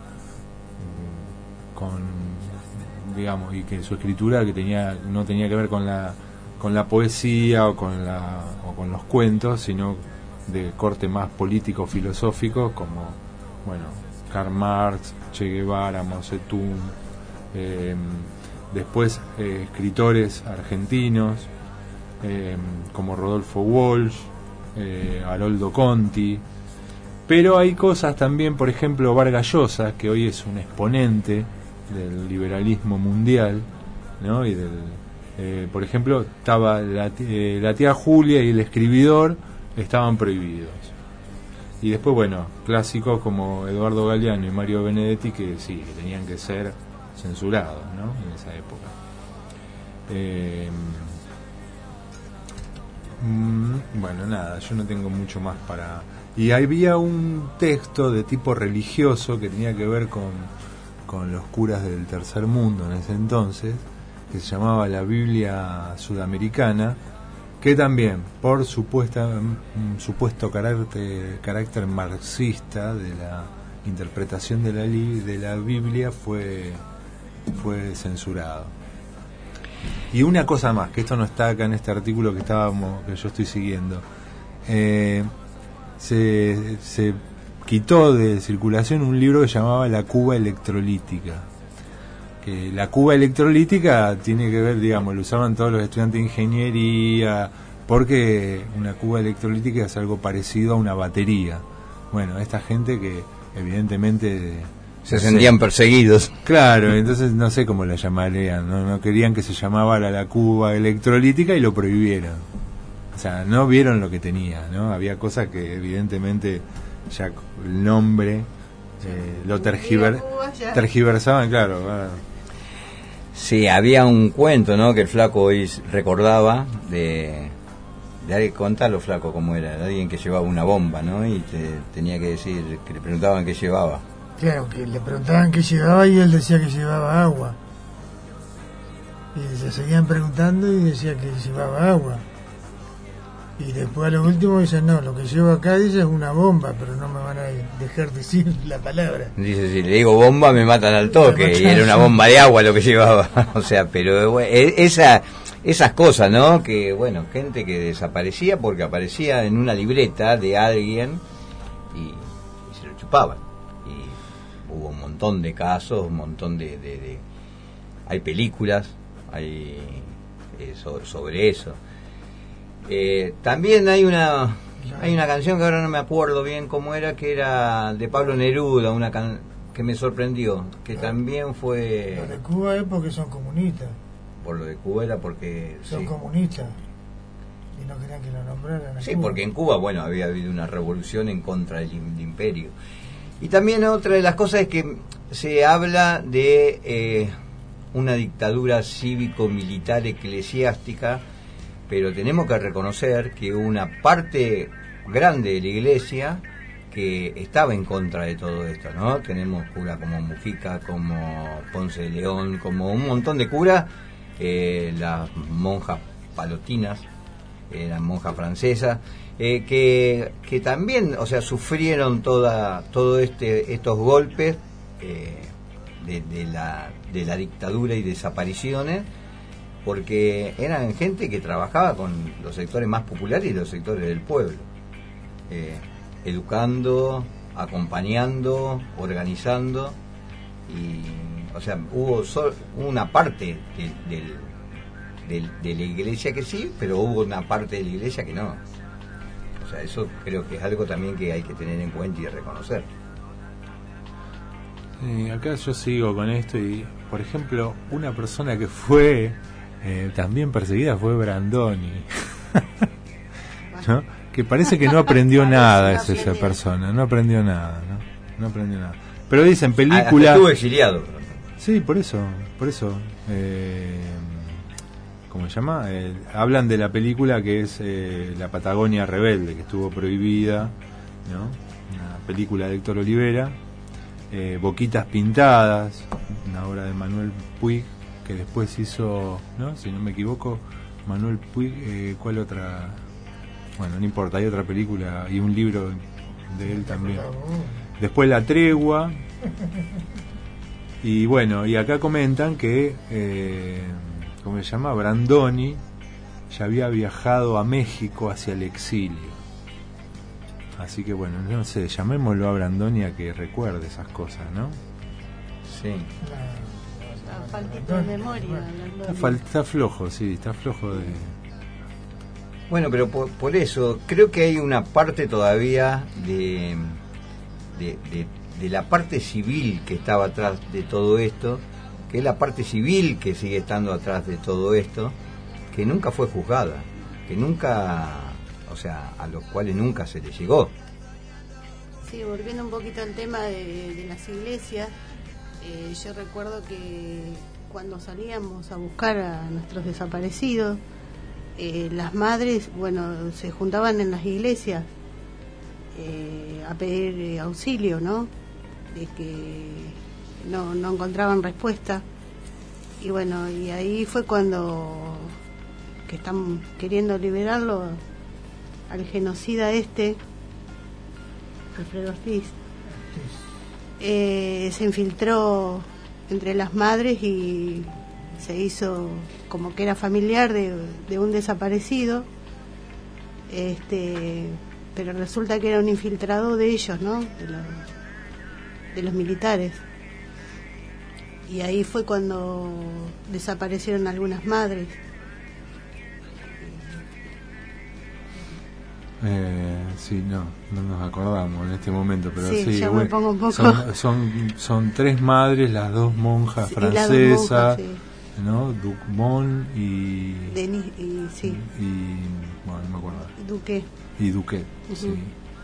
E: con, digamos, y que su escritura que tenía no tenía que ver con la con la poesía o con la o con los cuentos, sino de corte más político filosófico, como, bueno, Karl Marx, Che Guevara, Mao Zedong, eh, después eh, escritores argentinos, Eh, como Rodolfo Walsh, eh, Haroldo Conti, pero hay cosas también, por ejemplo, Vargas Llosa, que hoy es un exponente del liberalismo mundial, ¿no? Y del, eh, por ejemplo, estaba la, eh, la tía Julia y El Escribidor estaban prohibidos. Y después, bueno, clásicos como Eduardo Galeano y Mario Benedetti, que sí, que tenían que ser censurados, ¿no? En esa época. Eh, Mm, bueno, nada, yo no tengo mucho más para... Y había un texto de tipo religioso que tenía que ver con, con los curas del tercer mundo en ese entonces, que se llamaba la Biblia Sudamericana, que también, por supuesta, un supuesto carácter, carácter marxista de la interpretación de la, li, de la Biblia, fue, fue censurado. Y una cosa más, que esto no está acá en este artículo que estábamos, que yo estoy siguiendo, eh, se, se quitó de circulación un libro que se llamaba La Cuba Electrolítica. Que la Cuba electrolítica tiene que ver, digamos, lo usaban todos los estudiantes de ingeniería, porque una Cuba electrolítica es algo parecido a una batería. Bueno, esta gente que evidentemente
B: se sentían perseguidos.
E: Claro, entonces no sé cómo la llamarían, no, no querían que se llamara la Cuba electrolítica y lo prohibieron. O sea, no vieron lo que tenía, ¿no? Había cosas que evidentemente ya el nombre eh, lo tergiver, tergiversaban, claro. Bueno.
B: Sí, había un cuento, ¿no?, que el flaco hoy recordaba de... de contarlo, flaco, cómo era, de alguien que llevaba una bomba, ¿no? Y te, tenía que decir, que le preguntaban qué llevaba.
C: Claro, que le preguntaban qué llevaba y él decía que llevaba agua. Y se seguían preguntando y decía que llevaba agua. Y después a lo último dice, no, lo que llevo acá, dice, es una bomba, pero no me van a dejar decir la palabra.
B: Dice, si le digo bomba me matan al toque, matan, y era una bomba de agua lo que llevaba. O sea, pero bueno, esa, esas cosas, ¿no? Que, bueno, gente que desaparecía porque aparecía en una libreta de alguien y, y se lo chupaban. Y hubo un montón de casos, un montón de... de, de hay películas, hay eh, sobre, sobre eso. Eh, también hay una hay una canción que ahora no me acuerdo bien cómo era, que era de Pablo Neruda, una can que me sorprendió, que también fue...
C: Lo de Cuba es porque son comunistas.
B: Por lo de Cuba era porque...
C: Son
B: sí.
C: comunistas. Y no querían que lo nombraran.
B: Sí, Cuba. Porque en Cuba, bueno, había habido una revolución en contra del, del imperio. Y también otra de las cosas es que se habla de eh, una dictadura cívico-militar eclesiástica, pero tenemos que reconocer que una parte grande de la iglesia que estaba en contra de todo esto, ¿no? Tenemos curas como Mujica, como Ponce de León, como un montón de curas, eh, las monjas palotinas, eh, las monjas francesas, eh, que, que también, o sea, sufrieron toda, todo este, estos golpes eh, de, de, la, de la dictadura y desapariciones, porque eran gente que trabajaba con los sectores más populares y los sectores del pueblo, eh, educando, acompañando, organizando, y, o sea, hubo so, una parte de, de, de, de la iglesia que sí, pero hubo una parte de la iglesia que no. O sea, eso creo que es algo también que hay que tener en cuenta y reconocer.
E: Sí, acá yo sigo con esto y, por ejemplo, una persona que fue Eh, también perseguida fue Brandoni, ¿no? Que parece que no aprendió nada es esa persona, no aprendió nada, ¿no? No aprendió nada. Pero dicen película.
B: Hasta estuvo exiliado.
E: Sí, por eso, por eso. Eh, ¿Cómo se llama? Eh, hablan de la película que es eh, La Patagonia Rebelde, que estuvo prohibida, ¿no? Una película de Héctor Olivera. Eh, Boquitas Pintadas, una obra de Manuel Puig, que después hizo, ¿no?, si no me equivoco, Manuel Puig, eh, ¿cuál otra? Bueno, no importa, hay otra película y un libro de él también. Después La Tregua. Y bueno, y acá comentan que, eh, ¿cómo se llama? Brandoni ya había viajado a México hacia el exilio. Así que bueno, no sé, llamémoslo a Brandoni a que recuerde esas cosas, ¿no?
B: Sí.
D: Faltito de memoria.
E: Está, está flojo, sí, está flojo de...
B: Bueno, pero por, por eso, creo que hay una parte todavía de, de, de, de la parte civil que estaba atrás de todo esto, que es la parte civil que sigue estando atrás de todo esto, que nunca fue juzgada, que nunca, o sea, a los cuales nunca se les llegó.
D: Sí, volviendo un poquito al tema de, de las iglesias, Eh, yo recuerdo que cuando salíamos a buscar a nuestros desaparecidos, eh, las madres, bueno, se juntaban en las iglesias eh, a pedir eh, auxilio, ¿no? De que no, no encontraban respuesta. Y bueno, y ahí fue cuando que están queriendo liberarlo al genocida este, Alfredo Ortiz, eh, se infiltró entre las madres y se hizo como que era familiar de, de un desaparecido, este, pero resulta que era un infiltrado de ellos, ¿no? De los, de los militares. Y ahí fue cuando desaparecieron algunas madres.
E: Eh, sí, no, no nos acordamos en este momento, pero sí,
D: sí ya
E: bueno,
D: me pongo un poco.
E: Son, son, son tres madres, las dos monjas
D: sí,
E: francesas,
D: monjas, sí.
E: ¿no? Ducmont y,
D: Denis, y sí.
E: y bueno, no me acuerdo.
D: Duque.
E: Y Duque,
D: Uh-huh.
E: sí.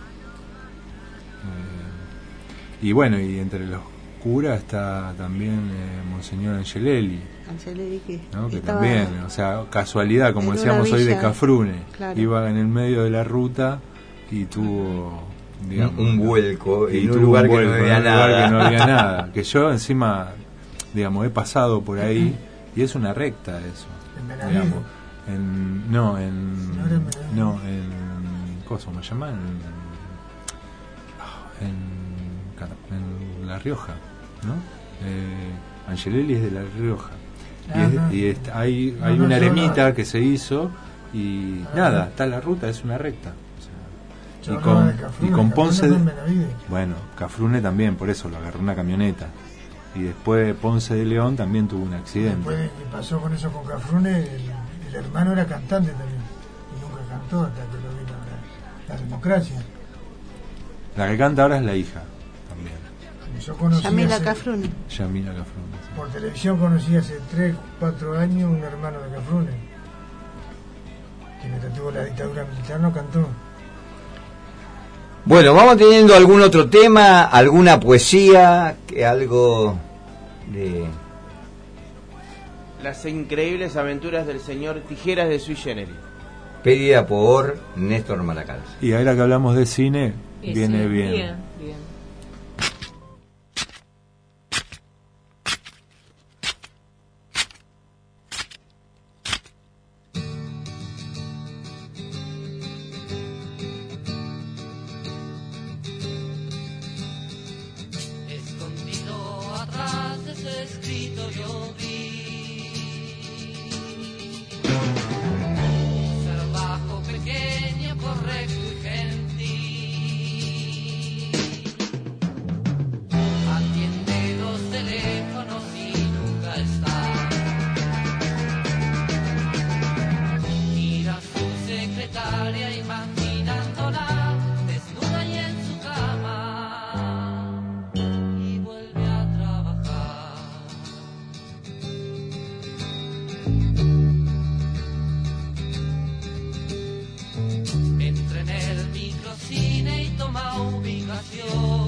E: Eh, y bueno, y entre los curas está también eh, Monseñor Angelelli.
D: Angelelli que,
E: ¿no? Que
D: estaba
E: también, o sea, casualidad, como
D: en
E: decíamos
D: una
E: hoy de
D: villa,
E: Cafrune,
D: claro.
E: iba en el medio de la ruta y tuvo, digamos,
B: un vuelco
E: y
B: en un
E: tuvo
B: lugar
E: un
B: que no
E: vuelco
B: había
E: en un lugar
B: nada.
E: que no había nada. Que yo encima, digamos, he pasado por ahí y es una recta eso.
C: ¿En
E: digamos, en, no, en,
C: ¿No era en Benavides?
E: no, en, ¿cómo se llama? En, en, en La Rioja, ¿no? Eh, Angelelli es de La Rioja.
C: Ah,
E: y es,
C: no.
E: y es- hay,
C: No,
E: hay
C: no,
E: una
C: yo
E: eremita
C: no.
E: que se hizo y
C: Ah,
E: nada,
C: no.
E: está la ruta, es una recta. O sea,
C: Yo
E: y
C: hablaba
E: con,
C: de Cafrune,
E: y con
C: Cafrune
E: Ponce
C: fue en
E: de,
C: Benavides.
E: bueno, Cafrune también, por eso lo agarró una camioneta. Y después Ponce de León también tuvo un accidente.
C: Después de que pasó con eso con Cafrune, el, el hermano era cantante también. Y nunca cantó hasta que lo vino la, la democracia.
E: La que canta ahora es la hija también,
C: Yo conocí
D: Yamila
C: hace-
D: Cafrune.
E: Yamila Cafrune. sí.
C: por televisión conocí hace tres, cuatro años un hermano de Cafrune. Que mientras tuvo la dictadura militar no cantó.
B: Bueno, vamos teniendo algún otro tema, alguna poesía, que algo de...
A: Las increíbles aventuras del señor Tijeras de Sui Generis.
B: pedida por Néstor Maracalza.
E: Y ahora que hablamos de cine,
H: Y
E: viene
H: sí,
E: bien.
H: bien, bien.
F: Escondido atrás de ese escrito yo vi ser bajo, pequeño, correcto y gentil. Atiende los teléfonos y nunca está. Mira a su secretaria imaginándola desnuda y en su cama. Y vuelve a trabajar. Entra en el microcine y toma ubicación.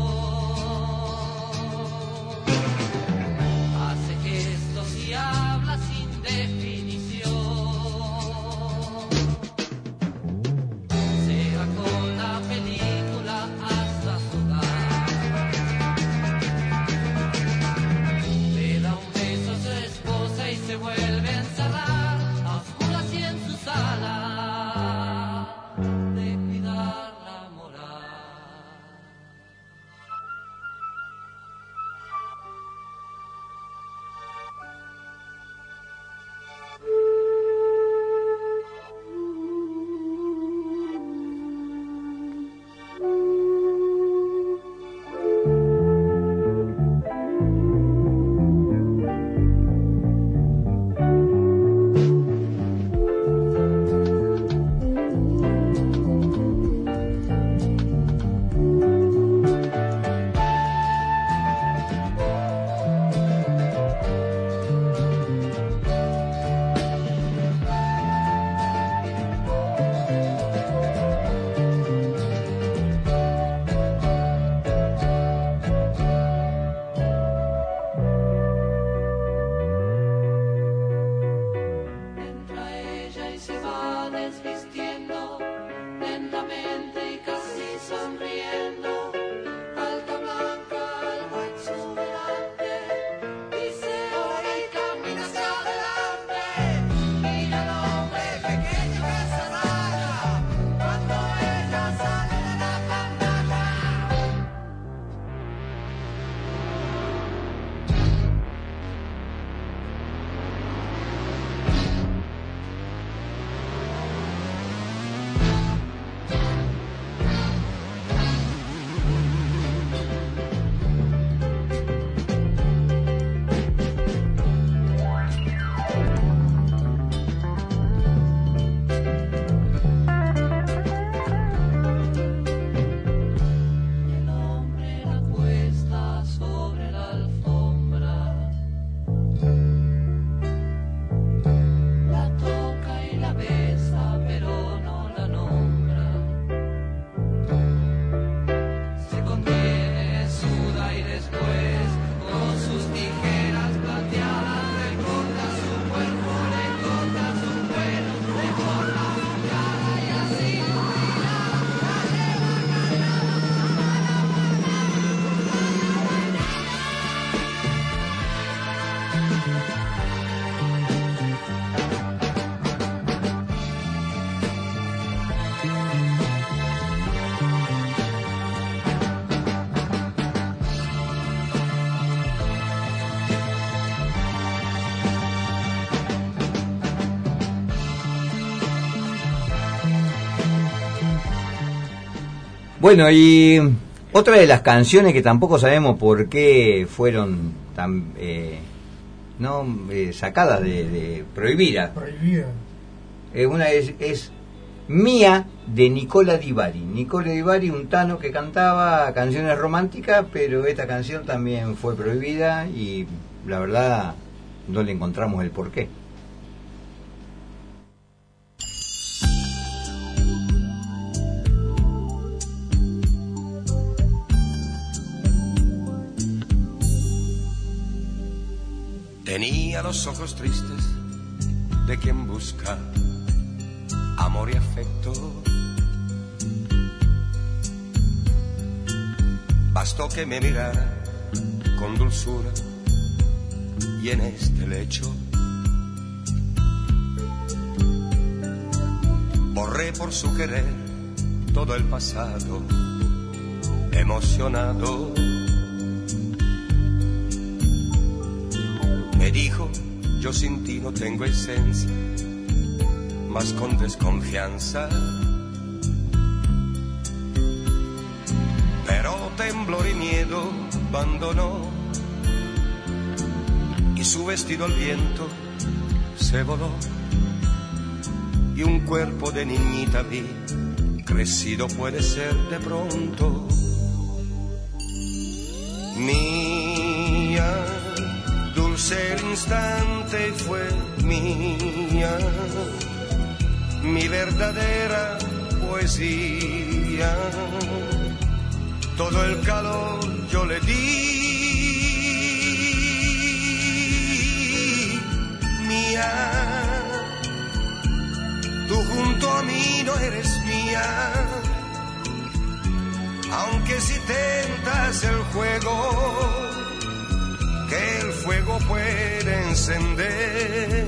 F: Hace gestos y habla sin definición. Se va con la película hasta su hogar. Le da un beso a su esposa y se vuelve a encerrar a oscuras y en su sala de cuidar la moral.
B: Bueno, y otra de las canciones que tampoco sabemos por qué fueron tan eh, no eh, sacadas de, de prohibidas.
C: Prohibida.
B: Eh, una es, es Mía, de Nicola Di Bari. Nicola Di Bari, un tano que cantaba canciones románticas, pero esta canción también fue prohibida y la verdad no le encontramos el porqué.
O: Tenía los ojos tristes de quien busca amor y afecto. Bastó que me mirara con dulzura y en este lecho borré por su querer todo el pasado, emocionado. Me dijo, yo sin ti no tengo esencia, mas con desconfianza. Pero temblor y miedo abandonó y su vestido al viento se voló. Y un cuerpo de niñita vi, crecido puede ser de pronto. Mía, dulce el instante y fue mía, mi verdadera poesía. Todo el calor yo le di, mía. Tú junto a mí no eres mía, aunque si tentas el juego, que el fuego puede encender.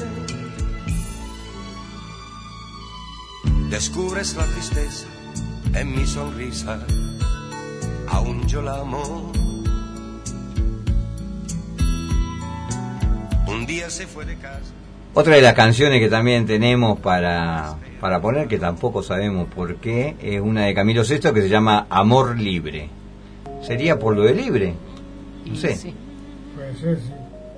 O: Descubres la tristeza en mi sonrisa, aún yo la amo. Un día se fue de casa.
B: Otra de las canciones que también tenemos para, para poner, que tampoco sabemos por qué, es una de Camilo Sesto que se llama Amor Libre. ¿Sería por lo de libre? No sé.
C: Sí. Puede ser, sí.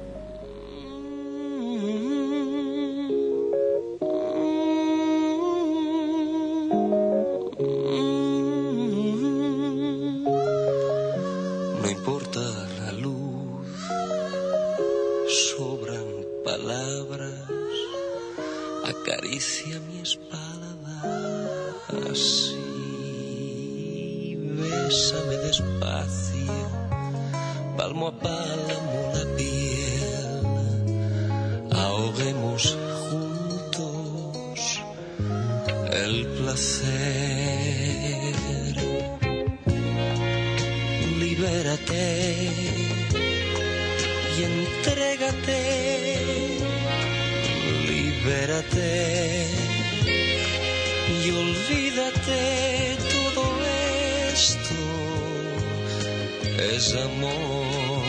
O: No importa la luz, sobran palabras, acaricia mi espalda así, bésame despacio, palmo a palmo la piel, ahoguemos juntos el placer. Libérate y entrégate, libérate y olvídate, todo esto es amor.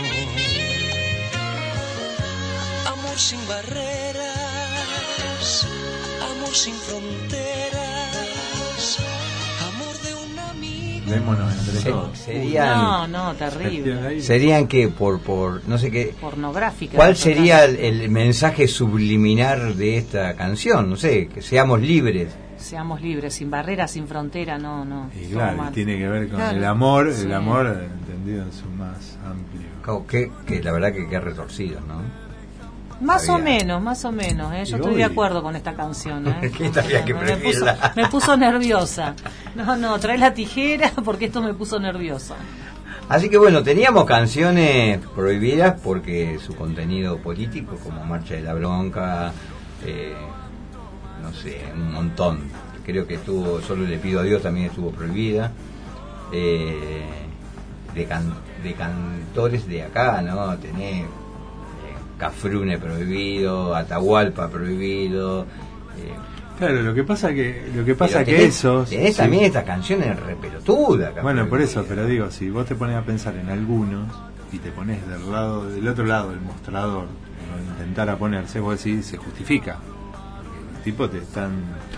O: Amor sin barreras, amor sin fronteras, amor de un amigo.
E: Démonos entre
B: Se-
E: todos.
B: serían,
H: No, no, terrible.
B: serían que por, por, no sé qué.
H: Pornográfica.
B: ¿Cuál sería el, el mensaje subliminar de esta canción? No sé, que seamos libres.
H: Seamos libres, sin barreras, sin frontera, no, no.
E: Y
H: todo
E: claro,
H: mal.
E: tiene que ver con
H: Claro.
E: el amor,
H: Sí.
E: el amor entendido en su más amplio.
B: Claro, que, que la verdad que qué retorcido, ¿no?
H: Más o
B: Había-
H: menos, más o menos, ¿eh? Yo
E: Y
H: estoy de
E: hoy-
H: acuerdo con esta canción, ¿eh?
B: Que había que
H: me, puso,
B: prohibirla.
H: me puso nerviosa. No, no, trae la tijera porque esto me puso nerviosa.
B: Así que bueno, teníamos canciones prohibidas porque su contenido político, como Marcha de la Bronca, eh, no sé, un montón. Creo que estuvo, Solo le pido a Dios también estuvo prohibida. Eh, de, can- de cantores de acá, ¿no? Tenés eh, Cafrune prohibido, Atahualpa prohibido. Eh,
E: Claro, lo que pasa que lo que pasa
B: pero
E: que
B: tenés-
E: esos
B: tenés
E: sí.
B: también estas canciones repelotudas. acá
E: Bueno, por eso,
B: prohibidas.
E: pero digo, si vos te pones a pensar en algunos y te pones del lado del otro lado del mostrador, o intentara ponerse, vos decís, se justifica. Porque los tipos te están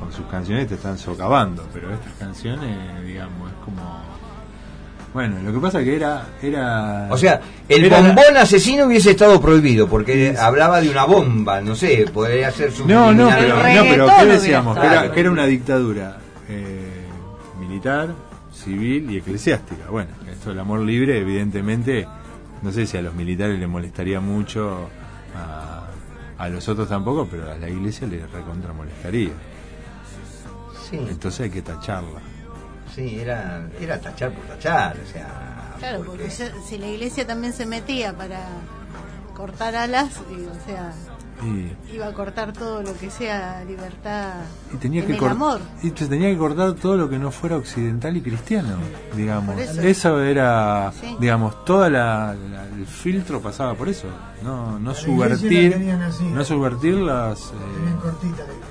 E: con sus canciones te están socavando, pero estas canciones, digamos, es como... Bueno, lo que pasa que era... era
B: o sea, el
E: era
B: bombón asesino hubiese estado prohibido, porque sí, hablaba de una bomba, no sé, podría ser su...
E: No, no, pero, no, pero ¿qué decíamos? Que era,
B: claro.
E: que era una dictadura eh, militar, civil y eclesiástica. Bueno, esto del amor libre, evidentemente, no sé si a los militares les molestaría mucho, a, a los otros tampoco, pero a la iglesia les recontra molestaría.
B: Sí.
E: Entonces hay que tacharla.
B: Sí, era, era tachar por tachar, o sea...
D: Claro, porque, porque se, si la iglesia también se metía para cortar alas, y, o sea,
E: y,
D: iba a cortar todo lo que sea libertad
E: y tenía
D: en
E: que
D: el
E: cort-
D: amor.
E: Y se tenía que cortar todo lo que no fuera occidental y cristiano, digamos.
D: Eso.
E: eso era,
D: sí.
E: digamos, toda la, la, el filtro pasaba por eso. No, no subvertir, no subvertir las...
C: Eh, cortita la iglesia.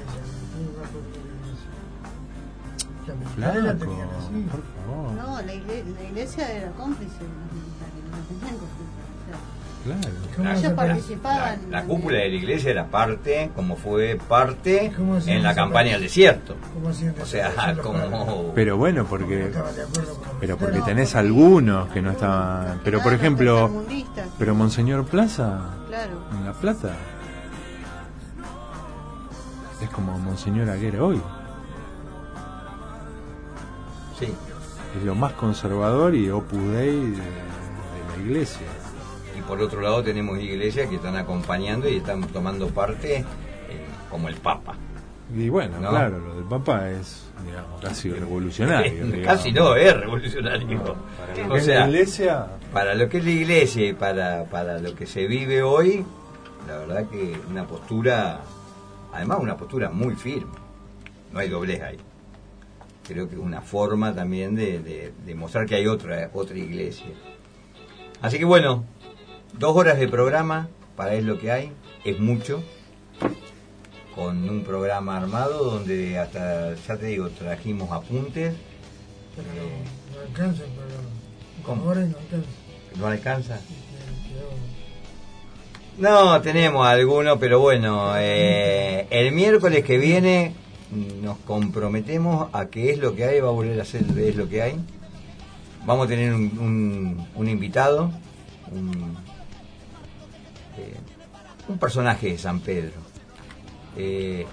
E: Flaco,
C: la tenían así.
E: por favor.
D: No, la iglesia, la iglesia era cómplice de los militares, no tenían cómplices. O sea,
E: Claro.
D: ellos participaban.
B: La, la cúpula de la iglesia era parte, como fue parte
C: si
B: en la
C: se
B: campaña del desierto.
C: Si
B: o sea, como...
E: Pero bueno, porque pero porque tenés algunos que no estaban... Pero por ejemplo, pero Monseñor Plaza,
D: claro,
E: en La Plata, es como Monseñor Aguera hoy.
B: Sí.
E: Es lo más conservador y Opus Dei de, de la iglesia.
B: Y por otro lado tenemos iglesias que están acompañando y están tomando parte, eh, como el Papa.
E: Y bueno,
B: ¿no?
E: Claro, lo del Papa es, digamos, casi revolucionario.
B: Casi no, es revolucionario.
E: No, para lo
B: o
E: que
B: sea,
E: es la iglesia...
B: Para lo que es la iglesia y para, para lo que se vive hoy, la verdad que una postura, además una postura muy firme. No hay doblez ahí. Creo que es una forma también de, de, de mostrar que hay otra otra iglesia. Así que bueno, dos horas de programa para Es lo que hay, es mucho, con un programa armado donde hasta, ya te digo, trajimos apuntes.
C: Pero
B: eh,
C: no, no alcanza el programa.
B: ¿Cómo?
C: Ahora no alcanza.
B: ¿No alcanza? No, tenemos algunos, pero bueno, eh, el miércoles que viene nos comprometemos a que Es lo que hay, va a volver a ser Es lo que hay. Vamos a tener un, un, un invitado, un, eh, un personaje de San Pedro. Eh,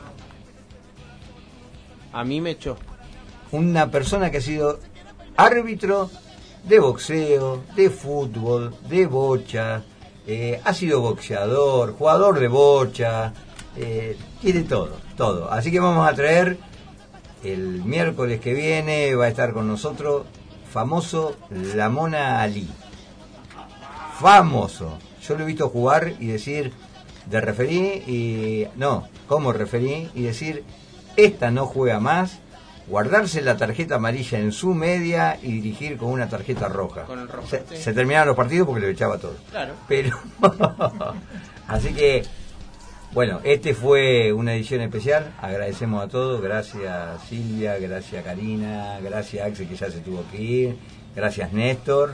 A: a mí me echó.
B: Una persona que ha sido árbitro de boxeo, de fútbol, de bocha, eh, ha sido boxeador, jugador de bocha, eh, tiene todo, todo. Así que vamos a traer el miércoles que viene, va a estar con nosotros famoso La Mona Ali. Famoso. Yo lo he visto jugar y decir de referí y no, como referí y decir esta no juega más, guardarse la tarjeta amarilla en su media y dirigir con una tarjeta roja.
A: Con el rojo,
B: se,
A: sí.
B: se terminaban los partidos porque lo echaba todo.
A: Claro.
B: Pero así que bueno, este fue una edición especial. Agradecemos a todos. Gracias Silvia, gracias Karina, gracias Axel que ya se tuvo que ir, gracias Néstor.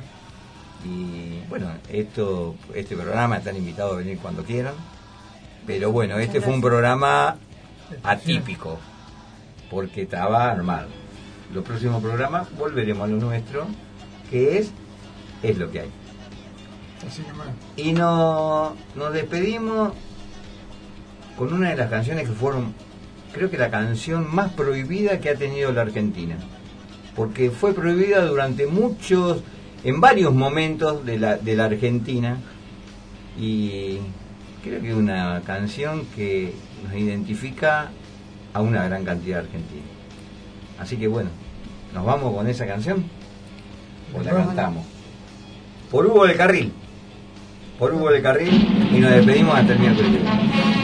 B: Y bueno, esto este programa están invitados a venir cuando quieran. Pero bueno, este fue un programa atípico porque estaba armado. Los próximos programas volveremos a lo nuestro, que es Es lo que hay.
C: Así nomás.
B: Y no, nos despedimos con una de las canciones que fueron, creo que la canción más prohibida que ha tenido la Argentina, porque fue prohibida durante muchos, en varios momentos de la, de la Argentina, y creo que es una canción que nos identifica a una gran cantidad de argentinos. Así que bueno, nos vamos con esa canción o la cantamos. Por Hugo del Carril, por Hugo del Carril, y nos despedimos hasta el miércoles que viene.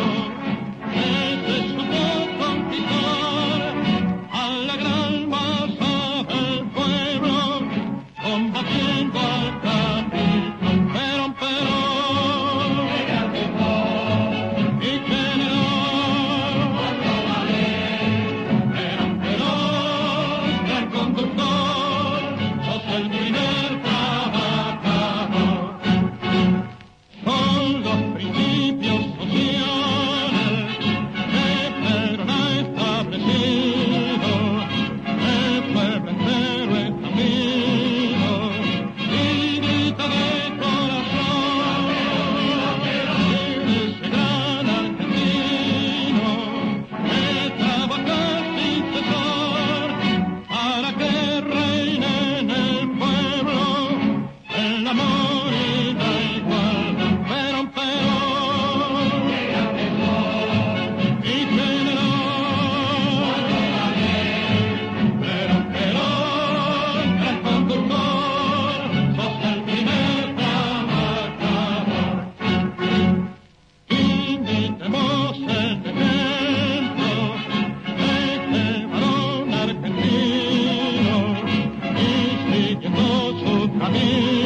P: A la gran mí.